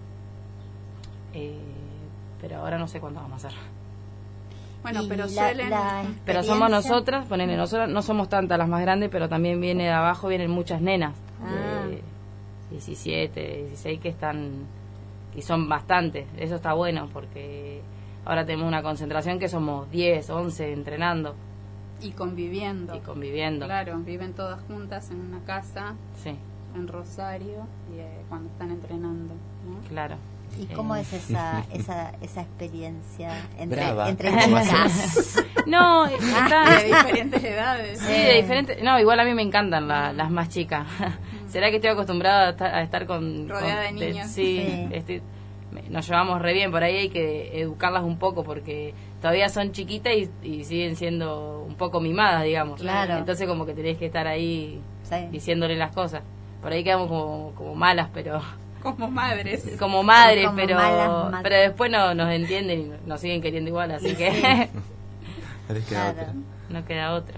eh, pero ahora no sé cuánto vamos a hacer. Bueno, pero suelen... Pero somos nosotras, ponele, nosotras no somos tantas las más grandes, pero también viene de abajo, vienen muchas nenas ah. de diecisiete, dieciséis que están, y son bastantes. Eso está bueno porque ahora tenemos una concentración que somos diez, once entrenando. Y conviviendo. Y conviviendo. Claro, viven todas juntas en una casa, sí. en Rosario, y eh, cuando están entrenando, ¿no? Claro. ¿Y cómo eh. es esa esa esa experiencia entre Brava. entre chicas? No, está de diferentes edades. Sí, de diferentes. No, igual a mí me encantan la, las más chicas. ¿Será que estoy acostumbrada a estar, a estar con rodeada con, de niños? De, sí, sí. Estoy, nos llevamos re bien, por ahí hay que educarlas un poco porque todavía son chiquitas y, y siguen siendo un poco mimadas, digamos. Claro. Entonces como que tenés que estar ahí sí. diciéndole las cosas. Por ahí quedamos como, como malas, pero... Como madres. Como madres, como pero malas, pero después no, nos entienden y nos siguen queriendo igual, así sí. que... No queda otra. No queda otra.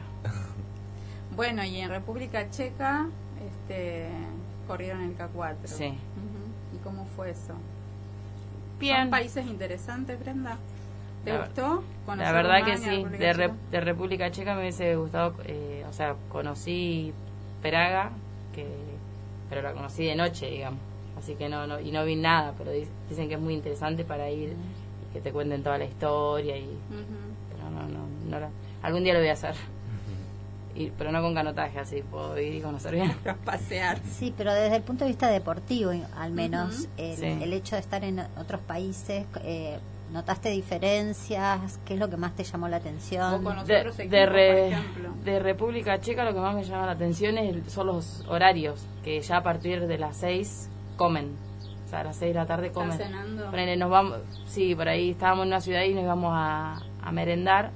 Bueno, y en República Checa este, corrieron el K cuatro. Sí. Uh-huh. ¿Y cómo fue eso? Bien. ¿Son países interesantes, Brenda? ¿Te la, gustó? La verdad que sí. De, Re, de República Checa me hubiese gustado, eh, o sea, conocí Praga, que pero la conocí de noche, digamos. Así que no, no y no vi nada, pero dicen que es muy interesante para ir uh-huh. y que te cuenten toda la historia y uh-huh. pero no no no la, algún día lo voy a hacer. Uh-huh. Y, pero no con canotaje, así puedo ir y conocer bien. Pasear. Sí, pero desde el punto de vista deportivo, al menos, uh-huh. el, sí. el hecho de estar en otros países, eh, ¿notaste diferencias? ¿Qué es lo que más te llamó la atención? Con de, equipos, de, re, por ejemplo. De República Checa lo que más me llama la atención es, son los horarios, que ya a partir de las seis comen. O sea, a las seis de la tarde comen. ¿Están cenando? Ponele, nos vamos, sí, por ahí estábamos en una ciudad y nos íbamos a, a merendar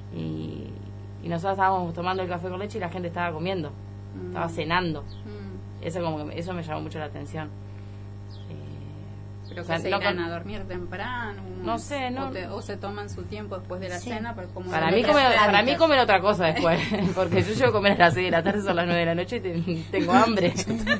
y, y nosotros estábamos tomando el café con leche y la gente estaba comiendo, mm. estaba cenando. Mm. Eso como que, eso me llamó mucho la atención. ¿Pero o sea, que se irán no, a dormir temprano? No sé, ¿no? O, te, o se toman su tiempo después de la sí. cena. Para, como para, mí comer, para mí comer otra cosa después, porque yo llego a comer a las seis de la tarde, son las nueve de la noche y te, tengo hambre.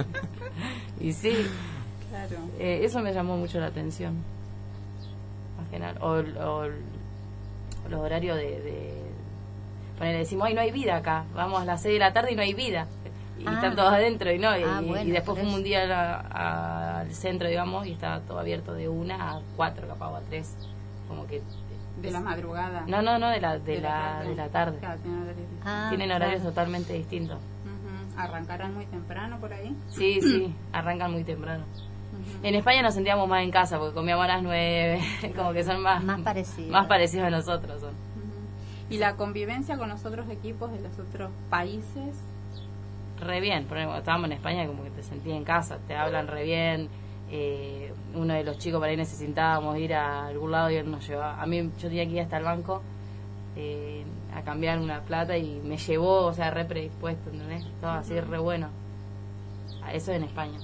Y sí, claro. eh, eso me llamó mucho la atención. Más que nada. O, o, o los horarios de... de ponele, decimos, ay, no hay vida acá, vamos a las seis de la tarde y no hay vida. Y ah. están todos adentro y no y, ah, bueno, y después fuimos un día a, a, al centro, digamos, y estaba todo abierto de una a cuatro, capaz, o a tres, como que de la madrugada. No, no, no, de la de, de la, la de la tarde. Claro, tienen horarios, ah, tienen horarios claro. totalmente distintos. Uh-huh. ¿Arrancarán muy temprano por ahí? Sí, sí, arrancan muy temprano. Uh-huh. En España nos sentíamos más en casa porque comíamos a las nueve, como que son más más parecidos, más parecidos a nosotros. Son. Uh-huh. ¿Y la convivencia con los otros equipos de los otros países? Re bien, porque cuando estábamos en España como que te sentías en casa, te hablan re bien, eh, uno de los chicos para ahí necesitábamos ir a algún lado y él nos llevaba, a mí yo tenía que ir hasta el banco eh, a cambiar una plata y me llevó, o sea, re predispuesto, ¿entendés? Todo así re bueno, eso en España.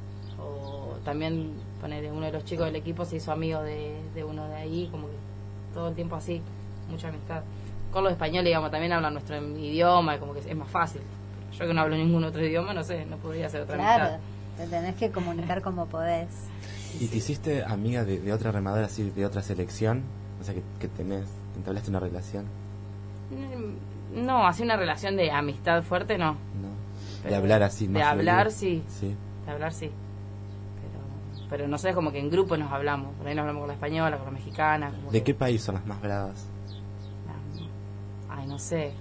O también, poner uno de los chicos del equipo se hizo amigo de, de uno de ahí, como que todo el tiempo así, mucha amistad. Con los españoles, digamos, también hablan nuestro idioma, como que es más fácil. Yo que no hablo ningún otro idioma, no sé, no podría hacer otra claro, amistad. Te tenés que comunicar como podés. ¿Y te hiciste amiga de, de otra remadora, así, de otra selección? O sea, que, que tenés, entablaste una relación. No, así una relación de amistad fuerte, no. No. De hablar así, más de hablar, sí. sí. De hablar, sí. Pero, pero no sé, como que en grupo nos hablamos. Por ahí nos hablamos con la española, con la mexicana. Como ¿De que... qué país son las más bravas? Ay, no sé.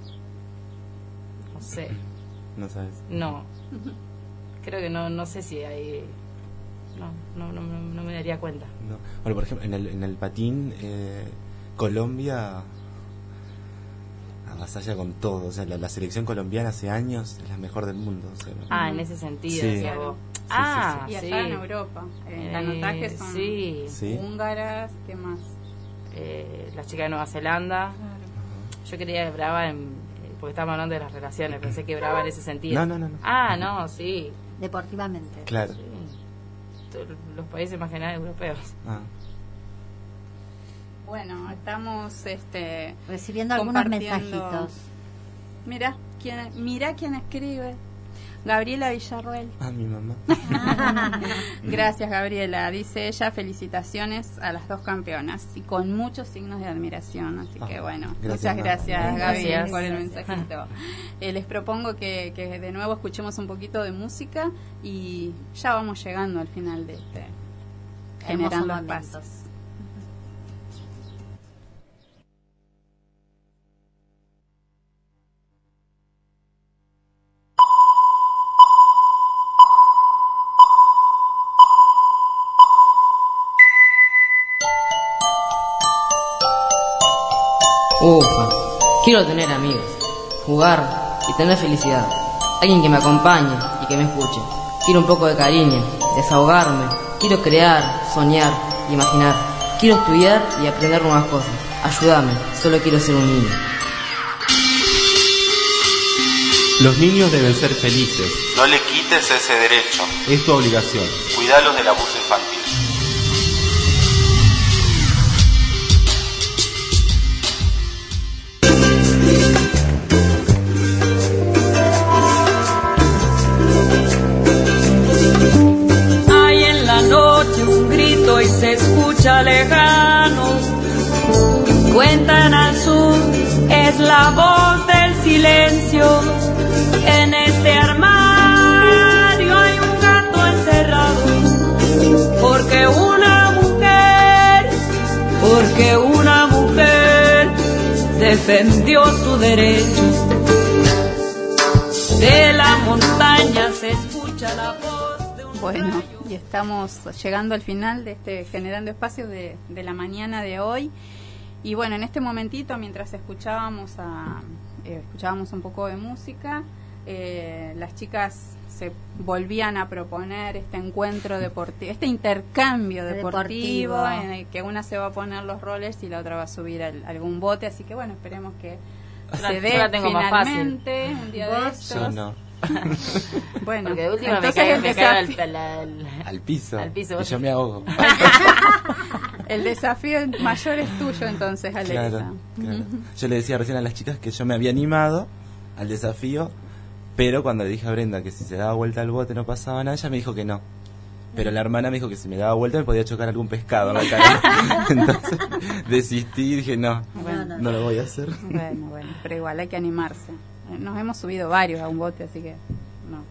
No sé. ¿No sabes? No. Creo que no, no sé si hay... No, no, no, no me daría cuenta. No. Bueno, por ejemplo, en el, en el patín, eh, Colombia avasalla con todo. O sea, la, la selección colombiana hace años es la mejor del mundo. O sea, ah, en ese sentido, sí. decía vos. Sí, ah, sí, sí. Y sí. allá en Europa. Eh, eh, canotajes son sí. Sí. húngaras, ¿qué más? Eh, la chica de Nueva Zelanda. Claro. Yo quería brava en... porque estábamos hablando de las relaciones, pensé que brava en ese sentido. No, no, no. no. Ah, no, sí. Deportivamente. Claro. Sí. Los países más que nada europeos. Ah. Bueno, estamos este recibiendo algunos mensajitos. Mira quién, mira quién escribe. Gabriela Villarruel. Ah, mi mamá. Gracias, Gabriela. Dice ella, felicitaciones a las dos campeonas y con muchos signos de admiración. Así ah, que bueno, gracias, muchas gracias, Gaby, gracias. por el mensajito. Eh, les propongo que, que de nuevo escuchemos un poquito de música y ya vamos llegando al final de este Generando Espacios. Ufa, quiero tener amigos, jugar y tener felicidad. Alguien que me acompañe y que me escuche. Quiero un poco de cariño, desahogarme. Quiero crear, soñar, imaginar. Quiero estudiar y aprender nuevas cosas. Ayúdame, solo quiero ser un niño. Los niños deben ser felices. No le quites ese derecho. Es tu obligación. Cuidalos del abuso infantil. Y se escucha lejano, cuentan al sur, es la voz del silencio. En este armario hay un gato encerrado, porque una mujer, porque una mujer defendió su derecho. De la montaña se escucha la voz de un Bueno, rayo. y estamos llegando al final de este Generando Espacios de, de la mañana de hoy. Y bueno, en este momentito, mientras escuchábamos a eh, escuchábamos un poco de música, eh, las chicas se volvían a proponer este encuentro deportivo, este intercambio deportivo, deportivo, en el que una se va a poner los rollers y la otra va a subir al, algún bote. Así que bueno, esperemos que la, se dé la tengo finalmente más fácil. Un día de estos. Yo no. Bueno, porque de última entonces me cae, el me cae desafío, al, al, al piso, al piso y yo me ahogo. el desafío mayor es tuyo entonces, Alexa. Claro, claro. Yo le decía recién a las chicas que yo me había animado al desafío, pero cuando le dije a Brenda que si se daba vuelta al bote no pasaba nada, ella me dijo que no. Pero la hermana me dijo que si me daba vuelta me podía chocar algún pescado en la cara. Entonces desistí y dije no, bueno, no, no lo voy a hacer. Bueno, bueno, pero igual hay que animarse. Nos hemos subido varios a un bote, así que no.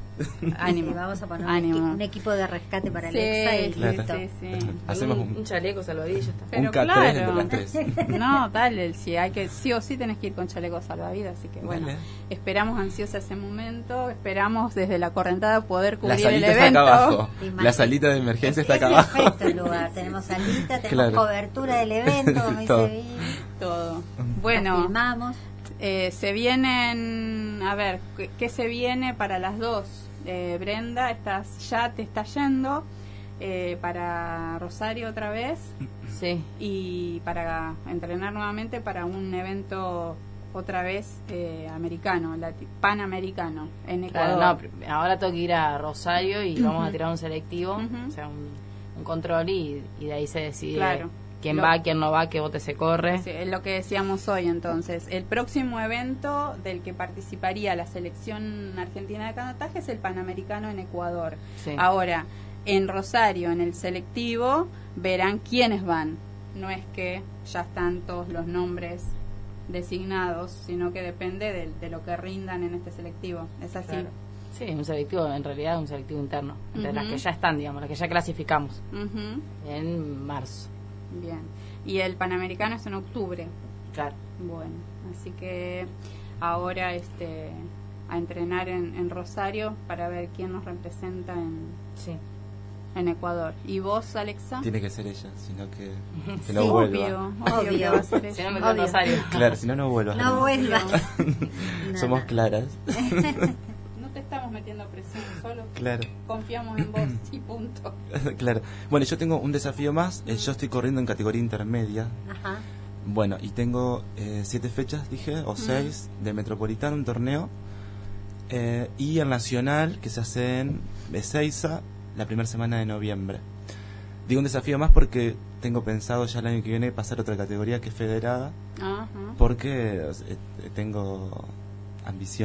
Ánimo. Sí, vamos a poner Ánimo. Un, equi- un equipo de rescate para Sí, Alexa y claro. listo. Sí, sí. Hacemos un, un, un chaleco salvavidas, ya está. Pero un K tres claro. entre las tres. No, dale, si hay que, sí o sí tenés que ir con chaleco salvavidas, así que bueno, Dale. esperamos ansiosa ese momento, esperamos desde la correntada poder La cubrir el salita está evento. acá abajo. Imagínate. La salita de emergencia está Es acá abajo. perfecto el lugar. Tenemos salita, tenemos Claro. cobertura del evento, como Todo. dice Vivi. Todo. La Bueno, filmamos. eh, se vienen, a ver, ¿qué, qué se viene para las dos? Eh, Brenda, estás ya te está yendo eh, para Rosario otra vez Sí. y para entrenar nuevamente para un evento otra vez eh, americano, lati- panamericano en Ecuador. Claro, no, pr- ahora tengo que ir a Rosario y vamos a tirar un selectivo, Ujú. o sea, un, un control y, y de ahí se decide Claro. quién Lo- va, quién no va, qué bote se corre. Sí, es lo que decíamos hoy entonces. El próximo evento del que participaría la selección argentina de canotaje es el Panamericano en Ecuador. Sí. Ahora, en Rosario, en el selectivo, verán quiénes van. No es que ya están todos los nombres designados, sino que depende de, de lo que rindan en este selectivo. ¿Es así? Claro. Sí, un selectivo, en realidad un selectivo interno, entre Ujú. las que ya están, digamos, las que ya clasificamos Ujú. en marzo. Bien. Y el Panamericano es en octubre. Claro. Bueno, así que ahora este a entrenar en, en Rosario para ver quién nos representa en, Sí. en Ecuador. ¿Y vos, Alexa? Tiene que ser ella, sino que, que no Sí, vuelva. Obvio, obvio, Obvio. que va a ser Si ella. no me quedo en Obvio. Rosario. Claro, si no, no vuelva. No vuelvas. No, Somos no. claras. No te estamos metiendo presión, solo Claro. confiamos en vos y punto. Claro. Bueno, yo tengo un desafío más. Eh, yo estoy corriendo en categoría intermedia. Ajá. Bueno, y tengo eh, siete fechas, dije, o seis, de Metropolitano, un torneo. Eh, y el Nacional, que se hace en Ezeiza, la primera semana de noviembre. Digo un desafío más porque tengo pensado ya el año que viene pasar a otra categoría que es federada, Ajá. porque eh, tengo ambición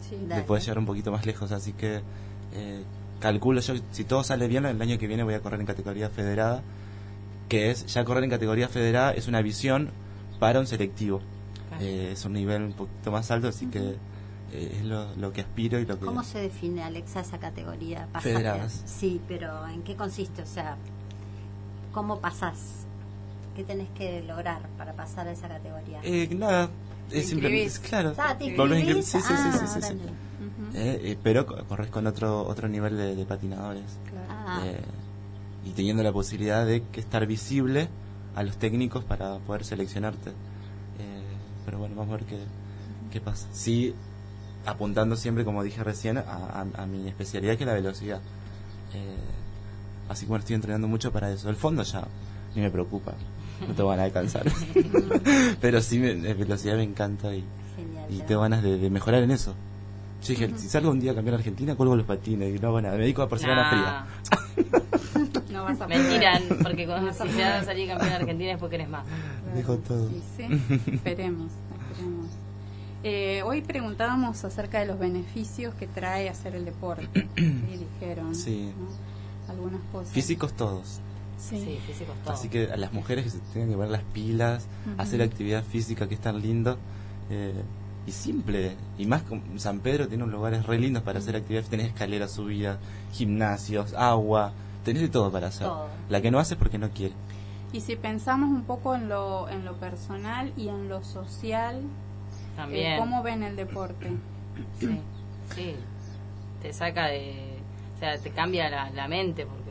Sí. te puedes llevar un poquito más lejos, así que eh, calculo yo, si todo sale bien, el año que viene voy a correr en categoría federada, que es, ya correr en categoría federada es una visión para un selectivo. Eh, es un nivel un poquito más alto, así uh-huh. que eh, es lo, lo que aspiro y lo que... ¿Cómo se define, Alexa, esa categoría? ¿Pasaste? Federadas. Sí, pero ¿en qué consiste? O sea, ¿cómo pasás? ¿Qué tenés que lograr para pasar a esa categoría? Eh, nada, es simplemente... Claro. Ah, ¿te Volvés a inscribir- inscribís? sí, sí, sí, Ah, sí, sí, sí. Uh-huh. Eh, eh, pero co- corres con otro otro nivel de, de patinadores. Claro. Ah, Eh, y teniendo la posibilidad de que estar visible a los técnicos para poder seleccionarte. Eh, pero bueno, vamos a ver qué, qué pasa. Sí, apuntando siempre, como dije recién, a, a, a mi especialidad, que es la velocidad. Eh, así que bueno, estoy entrenando mucho para eso. El fondo ya ni me preocupa, no tengo ganas de alcanzar. Pero sí, me, la velocidad me encanta y, genial. y ya. tengo ganas de, de mejorar en eso. Yo dije, si salgo un día a campeón a Argentina, cuelgo los patines y no hago nada. Me dedico a porcelana Nah. fría. No vas a Mentiran, porque cuando si ya salí campeón de Argentina es porque eres más. Dejo todo. Sí, sí. Esperemos, esperemos. Eh, hoy preguntábamos acerca de los beneficios que trae hacer el deporte. Y dijeron Sí. ¿no? algunas cosas. Físicos todos. Sí. Sí, físicos todos. Así que a las mujeres que se tengan que poner las pilas, Ujú. hacer actividad física, que es tan lindo. Eh, y simple. Y más con San Pedro tiene unos lugares re lindos para hacer actividad. Tenés escaleras subidas, gimnasios, agua. Tenés de todo para hacer. Todo. La que no hace es porque no quiere. Y si pensamos un poco en lo, en lo personal y en lo social, También. eh, ¿cómo ven el deporte? Sí, sí. Te saca de... O sea, te cambia la, la mente porque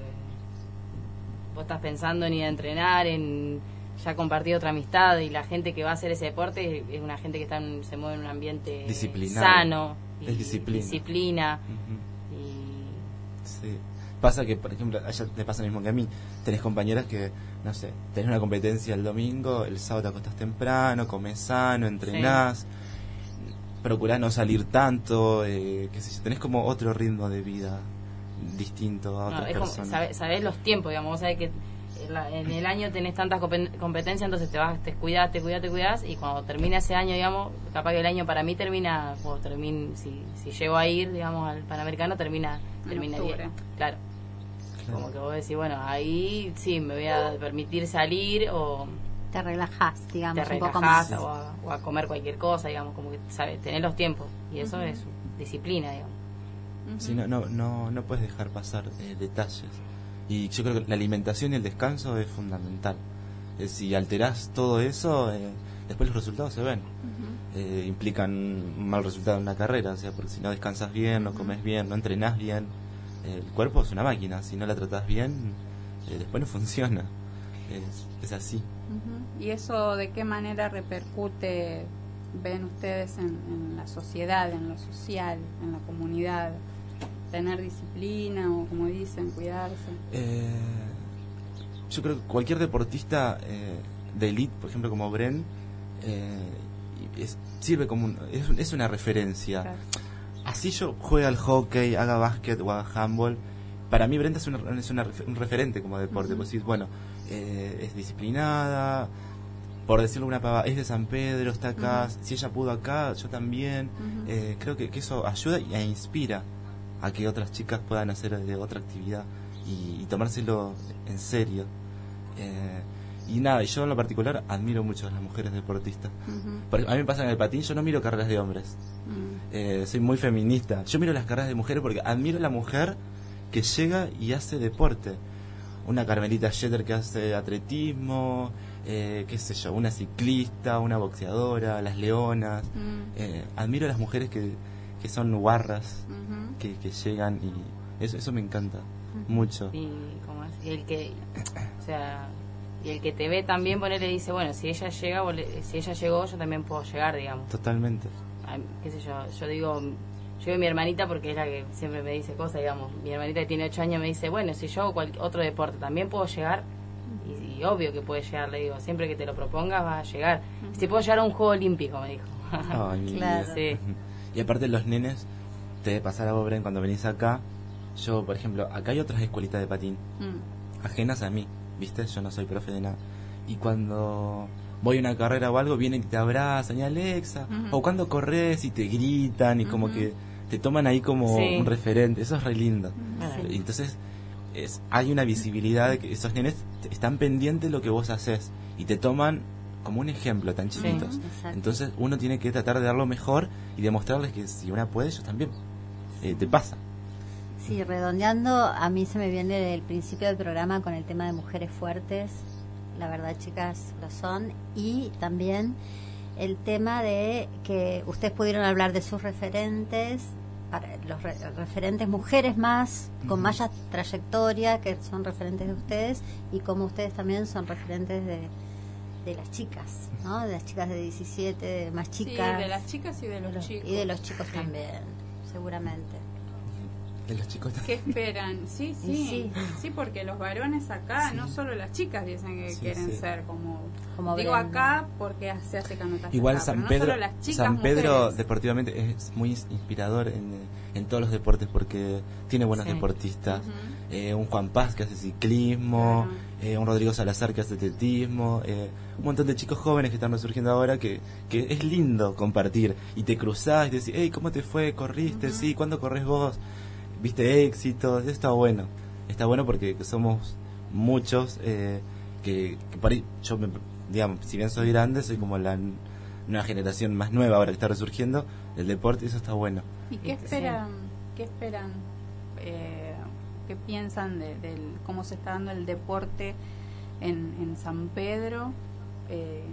vos estás pensando en ir a entrenar, en ya compartir otra amistad, y la gente que va a hacer ese deporte es una gente que está en- se mueve en un ambiente Disciplinado. sano. Y Es disciplina. disciplina. Ujú. Y Sí. Pasa que, por ejemplo, a ella te pasa lo mismo que a mí. Tenés compañeras que, no sé, tenés una competencia el domingo, el sábado te acostás temprano, comes sano, entrenás, procurás no salir tanto, eh, qué sé yo, tenés como otro ritmo de vida distinto a no, otras es como, personas. sabe- sabés los tiempos, digamos, vos sabés que en, la- en el año tenés tantas compe- competencias, entonces te vas, te cuidás, te cuidás, te cuidás, y cuando termina ese año, digamos, capaz que el año para mí termina, o termina, si, si llego a ir, digamos, al Panamericano, termina, En termina octubre. bien. Claro. Claro. Como que vos decís, bueno, ahí sí, me voy a permitir salir, o Te relajás, digamos, te un poco más. relajás, o a, o a comer cualquier cosa, digamos, como que, ¿sabes? Tenés los tiempos, y eso Ujú. es disciplina, digamos. Ujú. Sí, no, no, no, no puedes dejar pasar eh, detalles. Y yo creo que la alimentación y el descanso es fundamental. Eh, si alterás todo eso, eh, después los resultados se ven. Ujú. Eh, implican un mal resultado en una carrera, o sea, porque si no descansas bien, no comes bien, no entrenás bien, eh, el cuerpo es una máquina, si no la tratás bien, eh, después no funciona. Es, es así. Ujú. ¿Y eso de qué manera repercute, ven ustedes, en, en la sociedad, en lo social, en la comunidad? Tener disciplina o, como dicen, cuidarse. Eh, yo creo que cualquier deportista eh, de elite, por ejemplo como Bren, eh, es- sirve como un- es, un- es una referencia. Claro. Así yo juegue al hockey, haga básquet o haga handball, para mí Brenda es, una, es una ref- un referente como deporte. Ujú. Pues sí, bueno, eh, es disciplinada, por decirlo una pava, es de San Pedro, está acá, Ujú. si ella pudo acá, yo también. Ujú. Eh, creo que, que eso ayuda y- e inspira a que otras chicas puedan hacer de otra actividad y, y tomárselo en serio. Eh, y nada, y yo en lo particular admiro mucho a las mujeres deportistas. Ujú. Por ejemplo, a mí me pasa en el patín, yo no miro carreras de hombres. Mm. Eh, soy muy feminista. Yo miro las carreras de mujeres porque admiro a la mujer que llega y hace deporte. Una Carmelita Jeter que hace atletismo, eh, qué sé yo, una ciclista, una boxeadora, las leonas. Mm. Eh, admiro a las mujeres que, que son guarras, Ujú. que, que llegan y eso, eso me encanta mucho. Y, ¿cómo es? Y el que, o sea, y el que te ve también, ponele, dice, bueno, si ella llega, vos le- si ella llegó, yo también puedo llegar, digamos. Totalmente. A- qué sé yo, yo digo, yo veo a mi hermanita porque es la que siempre me dice cosas, digamos. Mi hermanita que tiene ocho años me dice, bueno, si yo hago cual- otro deporte, también puedo llegar. Y, y obvio que puede llegar, le digo, siempre que te lo propongas vas a llegar. Y si puedo llegar a un juego olímpico, me dijo. Ay, mi Claro. vida. Sí. Y aparte los nenes, te debe pasar a vos, Bren, cuando venís acá. Yo, por ejemplo, acá hay otras escuelitas de patín, Mm. ajenas a mí, ¿viste? Yo no soy profe de nada. Y cuando voy a una carrera o algo, vienen y te abrazan, y Alexa, uh-huh. o cuando corres y te gritan y uh-huh. como que te toman ahí como sí. un referente, eso es re lindo. Uh-huh. Y entonces es, hay una visibilidad de que esos nenes están pendientes de lo que vos haces y te toman como un ejemplo tan chiquitos. Sí, entonces uno tiene que tratar de dar lo mejor y demostrarles que si una puede, ellos también. Eh, te pasa. Sí, redondeando, a mí se me viene el principio del programa con el tema de mujeres fuertes. La verdad, chicas, lo son. Y también el tema de que ustedes pudieron hablar de sus referentes, para los re- referentes mujeres más, con más trayectoria, que son referentes de ustedes, y como ustedes también son referentes de, de las chicas, ¿no? De las chicas de diecisiete, de más chicas. Sí, de las chicas y de los, de los chicos. Y de los chicos sí. también, seguramente. De los chicos ¿Qué esperan? Sí, sí, sí, sí, porque los varones acá, sí. no solo las chicas dicen que sí, quieren sí. ser como, como digo Brenda. Acá porque se hace connotación. Igual acá, San no Pedro, las chicas, San Pedro mujeres. Deportivamente es muy inspirador en, en todos los deportes porque tiene buenos sí. deportistas. Uh-huh. Eh, un Juan Paz que hace ciclismo, uh-huh. eh, un Rodrigo Salazar que hace atletismo, eh, un montón de chicos jóvenes que están resurgiendo ahora que, que es lindo compartir y te cruzás y te decís, hey, ¿cómo te fue? ¿Corriste? Uh-huh. Sí, ¿cuándo corres vos? ¿Viste éxitos? Está bueno. Está bueno porque somos muchos eh, que, que por ahí, yo, me, digamos, si bien soy grande, soy como la nueva generación más nueva ahora que está resurgiendo del deporte y eso está bueno. ¿Y qué esperan? Sí. ¿Qué esperan? Eh, ¿Qué piensan de, del cómo se está dando el deporte en, en San Pedro? Eh,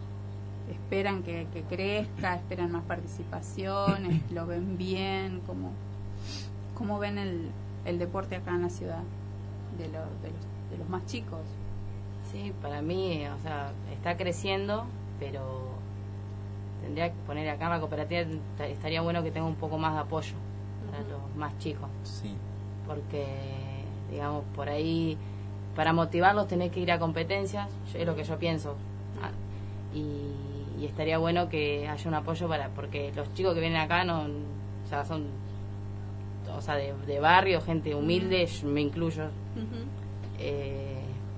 ¿Esperan que, que crezca? ¿Esperan más participación? ¿Lo ven bien? ¿Cómo...? ¿Cómo ven el, el deporte acá en la ciudad de, lo, de, los, de los más chicos? Sí, para mí, o sea, está creciendo, pero tendría que poner acá en la cooperativa, estaría bueno que tenga un poco más de apoyo para uh-huh. los más chicos. Sí. Porque, digamos, por ahí, para motivarlos tenés que ir a competencias, es lo que yo pienso. Uh-huh. Y, y estaría bueno que haya un apoyo para, porque los chicos que vienen acá no, o sea, son... o sea, de, de barrio, gente humilde, uh-huh. me incluyo. Uh-huh. Eh,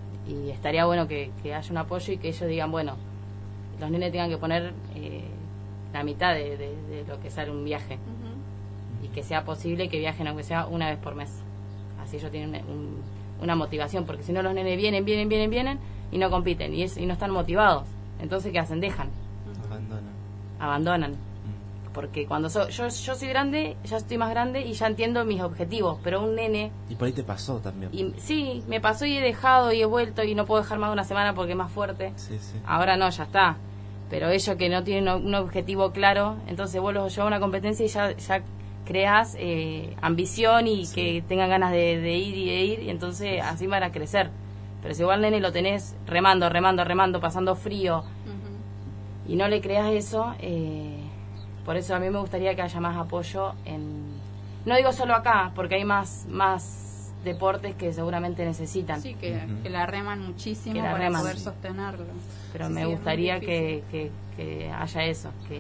y estaría bueno que, que haya un apoyo y que ellos digan, bueno, los nenes tengan que poner eh, la mitad de, de, de lo que sale un viaje. Uh-huh. Y que sea posible que viajen, aunque sea una vez por mes. Así ellos tienen un, una motivación, porque si no los nenes vienen, vienen, vienen, vienen y no compiten y, es, y no están motivados. Entonces, ¿qué hacen? Dejan. Uh-huh. Abandonan. Abandonan. Porque cuando so, yo yo soy grande, ya estoy más grande y ya entiendo mis objetivos, pero un nene... Y por ahí te pasó también. Y, sí, me pasó y he dejado y he vuelto y no puedo dejar más de una semana porque es más fuerte. Sí, sí. Ahora no, ya está. Pero ellos que no tienen un objetivo claro, entonces vos los llevas a una competencia y ya, ya creas eh, ambición y sí. que tengan ganas de, de ir y de ir, y entonces sí. así van a crecer. Pero si igual nene lo tenés remando, remando, remando, pasando frío, uh-huh. y no le creas eso... Eh, por eso a mí me gustaría que haya más apoyo en... No digo solo acá, porque hay más más deportes que seguramente necesitan. Sí, que, uh-huh. que la reman muchísimo la para reman. poder sostenerlo. Pero sí, me sí, gustaría que, que, que haya eso, que,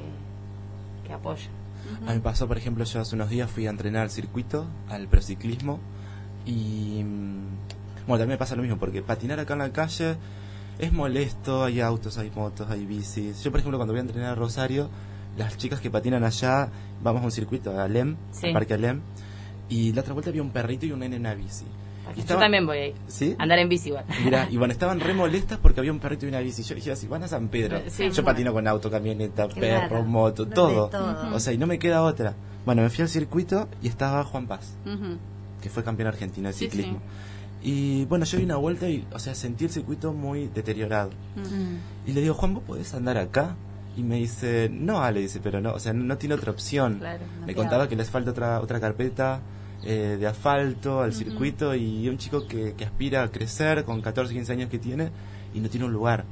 que apoye. Uh-huh. A mí me pasó, por ejemplo, yo hace unos días fui a entrenar al circuito, al prociclismo, y... Bueno, también me pasa lo mismo, porque patinar acá en la calle es molesto, hay autos, hay motos, hay bicis. Yo, por ejemplo, cuando voy a entrenar a Rosario... Las chicas que patinan allá, vamos a un circuito, a Alem, sí. al parque Alem, y la otra vuelta había un perrito y un nene en una bici. Y estaban, yo también voy ahí, ¿sí? andar en bici igual. Mira, y bueno, estaban re molestas porque había un perrito y una bici. Yo dije así, van a San Pedro. Sí, yo patino con auto, camioneta, claro. perro, moto, todo. todo. O sea, y no me queda otra. Bueno, me fui al circuito y estaba Juan Paz, uh-huh. que fue campeón argentino de ciclismo. Sí, sí. Y bueno, yo di una vuelta y, o sea, sentí el circuito muy deteriorado. Uh-huh. Y le digo, Juan, ¿vos podés andar acá? Y me dice, no, Ale, dice, pero no, o sea, no tiene otra opción. Claro, no me contaba que les falta otra otra carpeta eh, de asfalto al uh-huh. circuito y un chico que, que aspira a crecer con catorce, quince años que tiene y no tiene un lugar.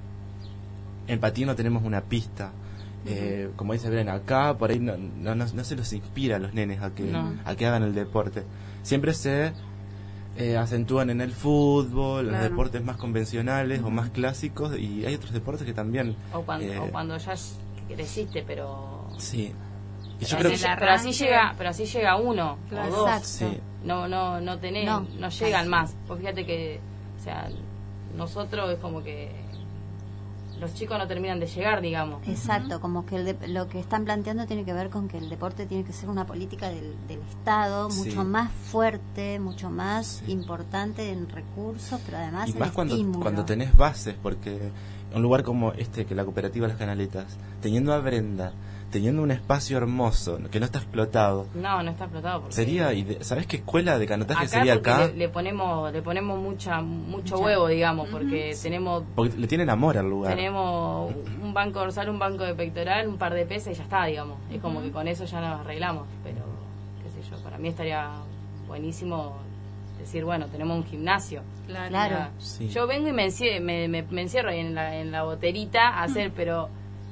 En patín no tenemos una pista. Uh-huh. Eh, como dice Bren, acá por ahí no, no, no, no se los inspira a los nenes a que, no. a que hagan el deporte. Siempre se eh, acentúan en el fútbol, claro. los deportes más convencionales uh-huh. o más clásicos, y hay otros deportes que también... O cuando, eh, o cuando ya creciste, pero... Sí. Y yo pero, creo así, que... pero así llega pero así llega uno claro, o dos. Sí. No, no, no, tenés, no, no llegan más. Pues fíjate que, o sea, nosotros es como que los chicos no terminan de llegar, digamos. Exacto, uh-huh. como que el de, lo que están planteando tiene que ver con que el deporte tiene que ser una política del, del Estado sí. mucho más fuerte, mucho más sí. importante en recursos, pero además y en más cuando, estímulo. Cuando tenés bases, porque un lugar como este, que la cooperativa Las Canaletas, teniendo a Brenda, teniendo un espacio hermoso que no está explotado. No, no está explotado. Porque sería, ¿sabés qué escuela de canotaje acá sería acá? Le, le ponemos le ponemos mucha mucho mucha. huevo, digamos, porque uh-huh. tenemos... Porque le tienen amor al lugar. Tenemos un banco dorsal, un banco de pectoral, un par de pesas y ya está, digamos. Uh-huh. Es como que con eso ya nos arreglamos, pero qué sé yo, para mí estaría buenísimo decir, bueno, tenemos un gimnasio. Claro. claro. Sí. Yo vengo y me, encie- me, me, me encierro ahí en la, en la boterita a hacer, uh-huh. pero...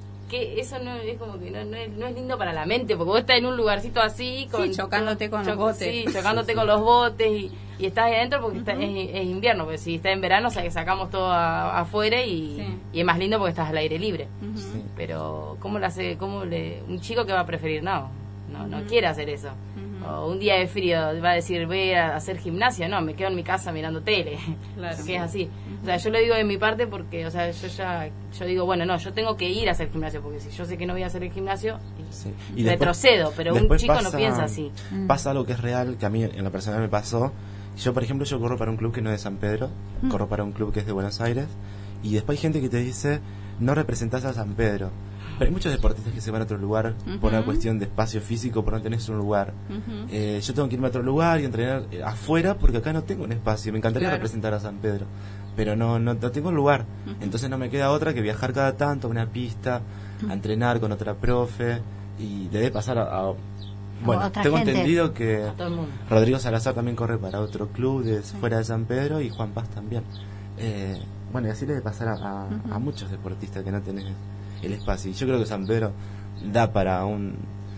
que eso no es como que no, no, es, no es lindo para la mente, porque vos estás en un lugarcito así con, sí, chocándote con cho- los botes sí, chocándote con los botes y, y estás ahí adentro porque uh-huh. está, es, es invierno, porque si está en verano o sea, que sacamos todo a, afuera y, sí. y es más lindo porque estás al aire libre. Uh-huh. Sí. Pero cómo le hace, cómo le un chico que va a preferir no no, no uh-huh. quiere hacer eso. Uh-huh. O un día de frío va a decir voy a hacer gimnasia, no, me quedo en mi casa mirando tele. Claro. Que es así. O sea, yo lo digo de mi parte porque, o sea, yo ya, yo digo, bueno, no, yo tengo que ir a hacer gimnasio, porque si yo sé que no voy a hacer el gimnasio, sí. y retrocedo, después, pero un chico pasa, no piensa así. Pasa algo que es real, que a mí en la personal me pasó. Yo, por ejemplo, yo corro para un club que no es de San Pedro, mm. corro para un club que es de Buenos Aires, y después hay gente que te dice, no representás a San Pedro. Pero hay muchos deportistas que se van a otro lugar uh-huh. por una cuestión de espacio físico, por no tenés un lugar. Uh-huh. Eh, yo tengo que irme a otro lugar y entrenar eh, afuera porque acá no tengo un espacio. Me encantaría claro. representar a San Pedro, pero no no, no tengo un lugar. Uh-huh. Entonces no me queda otra que viajar cada tanto a una pista, uh-huh. a entrenar con otra profe y le debe pasar a... a bueno, tengo gente. entendido que Rodrigo Salazar también corre para otro club de, sí. fuera de San Pedro y Juan Paz también. Eh, bueno, y así le debe pasar a, a, uh-huh. a muchos deportistas que no tenés el espacio. Y yo creo que San Pedro da para un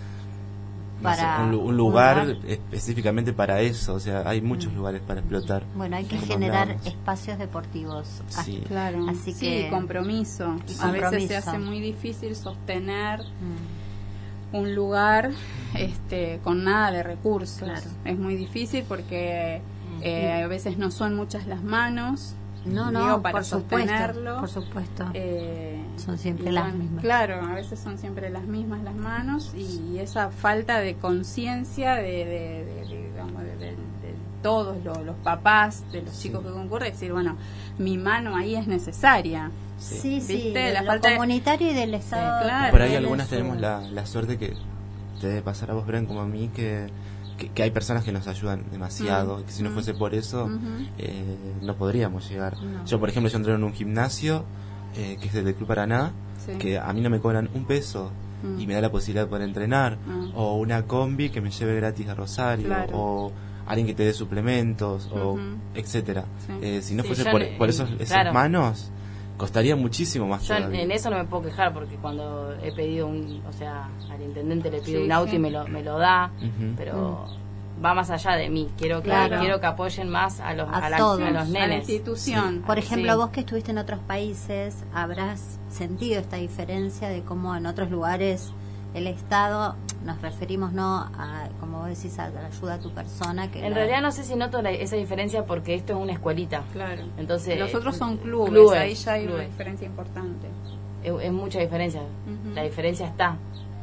para no sé, un, un lugar un específicamente para eso. O sea, hay muchos mm. lugares para explotar. Bueno, hay que generar hablábamos. espacios deportivos. Sí. Claro. Así sí, que compromiso. Y a compromiso. veces se hace muy difícil sostener mm. un lugar este con nada de recursos. Claro. Es muy difícil porque mm. eh, a veces no son muchas las manos. No, no, digo, para por sostenerlo, supuesto, por supuesto. Eh, son siempre las bueno, mismas. Claro, a veces son siempre las mismas las manos y esa falta de conciencia de, de, de, de, digamos, de, de, de todos los, los papás de los sí. chicos que concurren, decir, bueno, mi mano ahí es necesaria. Sí, sí, ¿viste? de la lo falta comunitario de... y del Estado. Sí, claro. Por ahí algunas tenemos la, la suerte que te debe pasar a vos, Bren, como a mí, que... Que, que hay personas que nos ayudan demasiado, mm. que si no fuese por eso mm-hmm. eh, no podríamos llegar. No. Yo, por ejemplo, yo entreno en un gimnasio eh, que es del Club Paraná, sí. que a mí no me cobran un peso mm. y me da la posibilidad de poder entrenar, mm. o una combi que me lleve gratis a Rosario, claro. o alguien que te dé suplementos, mm-hmm. o etcétera. Sí. Eh, si no sí, fuese por, por esos, esas claro. manos, costaría muchísimo más. Yo todavía. En eso no me puedo quejar porque cuando he pedido un, o sea, al intendente le pido sí, un auto sí. y me lo me lo da, uh-huh. pero uh-huh. va más allá de mí. Quiero que claro. quiero que apoyen más a los a, a, la, todos, a los nenes. A la institución. Sí. Por ejemplo, sí. vos que estuviste en otros países, habrás sentido esta diferencia de cómo en otros lugares el Estado, nos referimos no a, como vos decís, a la ayuda a tu persona. Que en la... realidad no sé si noto la, esa diferencia porque esto es una escuelita. Claro. Entonces, los otros son clubes, clubes ahí ya hay clubes. una diferencia importante. Es, es mucha diferencia. Uh-huh. La diferencia está.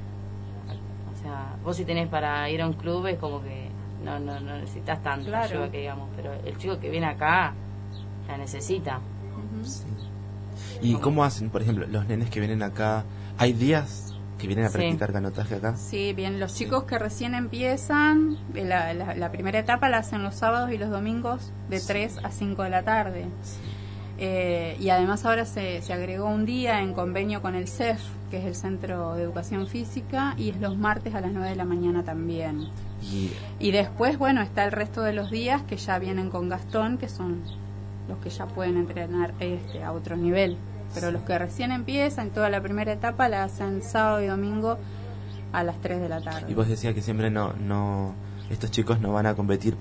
O sea, vos si tenés para ir a un club es como que no no, no necesitas tanta claro. ayuda que digamos, pero el chico que viene acá la necesita. Uh-huh. Sí. ¿Y cómo hacen, por ejemplo, los nenes que vienen acá? ¿Hay días que vienen a practicar sí. canotaje acá? Sí, bien, los chicos sí. que recién empiezan, la, la, la primera etapa la hacen los sábados y los domingos de sí. tres a cinco de la tarde. Sí. Eh, y además ahora se, se agregó un día en convenio con el C E F, que es el Centro de Educación Física, y es los martes a las nueve de la mañana también. Y, y después, bueno, está el resto de los días que ya vienen con Gastón, que son los que ya pueden entrenar este a otro nivel. Pero los que recién empiezan, toda la primera etapa la hacen sábado y domingo a las tres de la tarde. Y vos decías que siempre no, no, estos chicos no van a competir por,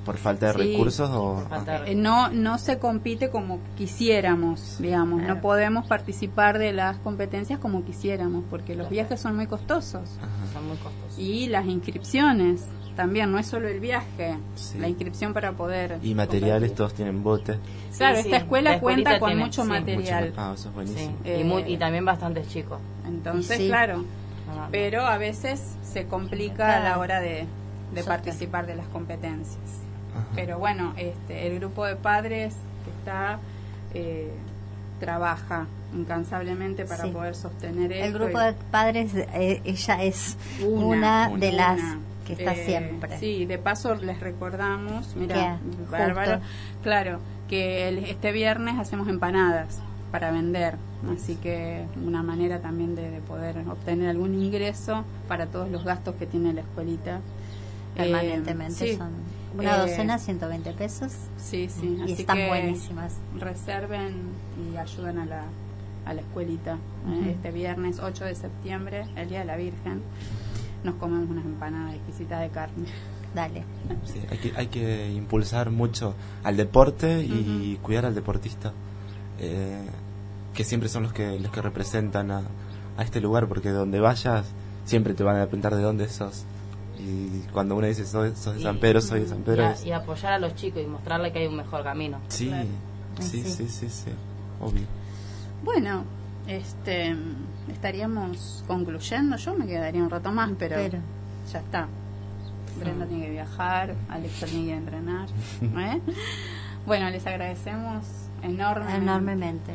¿Por falta de Sí, recursos o...? falta de... No, no se compite como quisiéramos, digamos. Claro. No podemos participar de las competencias como quisiéramos, porque los viajes son muy costosos. Ajá. Son muy costosos. Y las inscripciones también, no es solo el viaje, sí. La inscripción para poder... Y materiales, competir. Todos tienen bote. Claro, sí, esta sí. escuela cuenta con tiene, mucho sí, material. Mucho, ah, eso es buenísimo. Sí. Eh, y, muy, y también bastantes chicos. Entonces, sí. claro, no, no. pero a veces se complica Claro. a la hora de, de participar de las competencias. Ajá. Pero bueno, este, el grupo de padres que está eh, trabaja incansablemente para Sí. poder sostener esto. El grupo y- de padres, eh, ella es una, Una, de una. las que está Eh, siempre. Sí, de paso les recordamos, mira, Que, Bárbaro, justo. claro, que el- este viernes hacemos empanadas para vender, así que una manera también de, de poder obtener algún ingreso para todos los gastos que tiene la escuelita. Permanentemente Eh, sí, son una eh, docena, ciento veinte pesos. Sí, sí, Y así están que buenísimas. reserven y ayuden a la, a la escuelita. Ujú. Eh, Este viernes ocho de septiembre, el Día de la Virgen, nos comemos unas empanadas exquisitas de carne. Dale. Sí, hay, que, hay que impulsar mucho al deporte y uh-huh. cuidar al deportista, eh, que siempre son los que los que representan a, a este lugar, porque donde vayas siempre te van a preguntar de dónde sos. Y cuando uno dice sos, sos de San Pedro, soy de San Pedro. Y, a, es... y apoyar a los chicos y mostrarle que hay un mejor camino. Sí, Claro. sí, sí, sí, sí, sí, obvio. Bueno, este estaríamos concluyendo. Yo me quedaría un rato más, pero, Pero. ya está. Brenda tiene que viajar, Alex tiene que entrenar. ¿eh? Bueno, les agradecemos enormemente. Enormemente.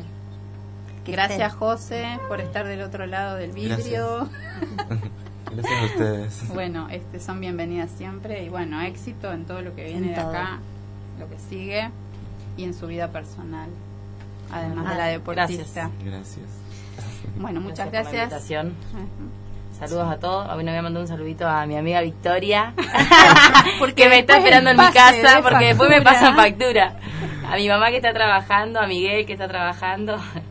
Que Gracias, estén. José, por estar del otro lado del vidrio. Gracias, Gracias a ustedes. Bueno, este, son bienvenidas siempre y bueno, éxito en todo lo que viene En de todo. acá, lo que sigue y en su vida personal, además Ah, de la deportista. Gracias. Bueno, muchas Gracias por la gracias. invitación. Ujú. Saludos a todos. A mí me voy a mandar un saludito a mi amiga Victoria, Porque que me está después esperando en el mi pase casa, de porque después me factura. pasan factura. A mi mamá que está trabajando, a Miguel que está trabajando,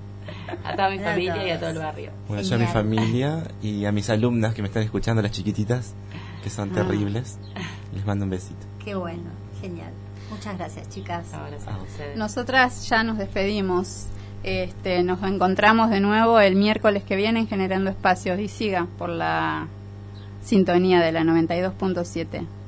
a toda mi A familia y a todos. todo el barrio. Bueno, yo a mi Genial. familia y a mis alumnas que me están escuchando, las chiquititas, que son Ah. terribles, les mando un besito. Qué bueno, genial. Muchas gracias, chicas. No, gracias a ustedes. Nosotras ya nos despedimos. Este, nos encontramos de nuevo el miércoles que viene en Generando Espacios y siga por la sintonía de la noventa y dos punto siete.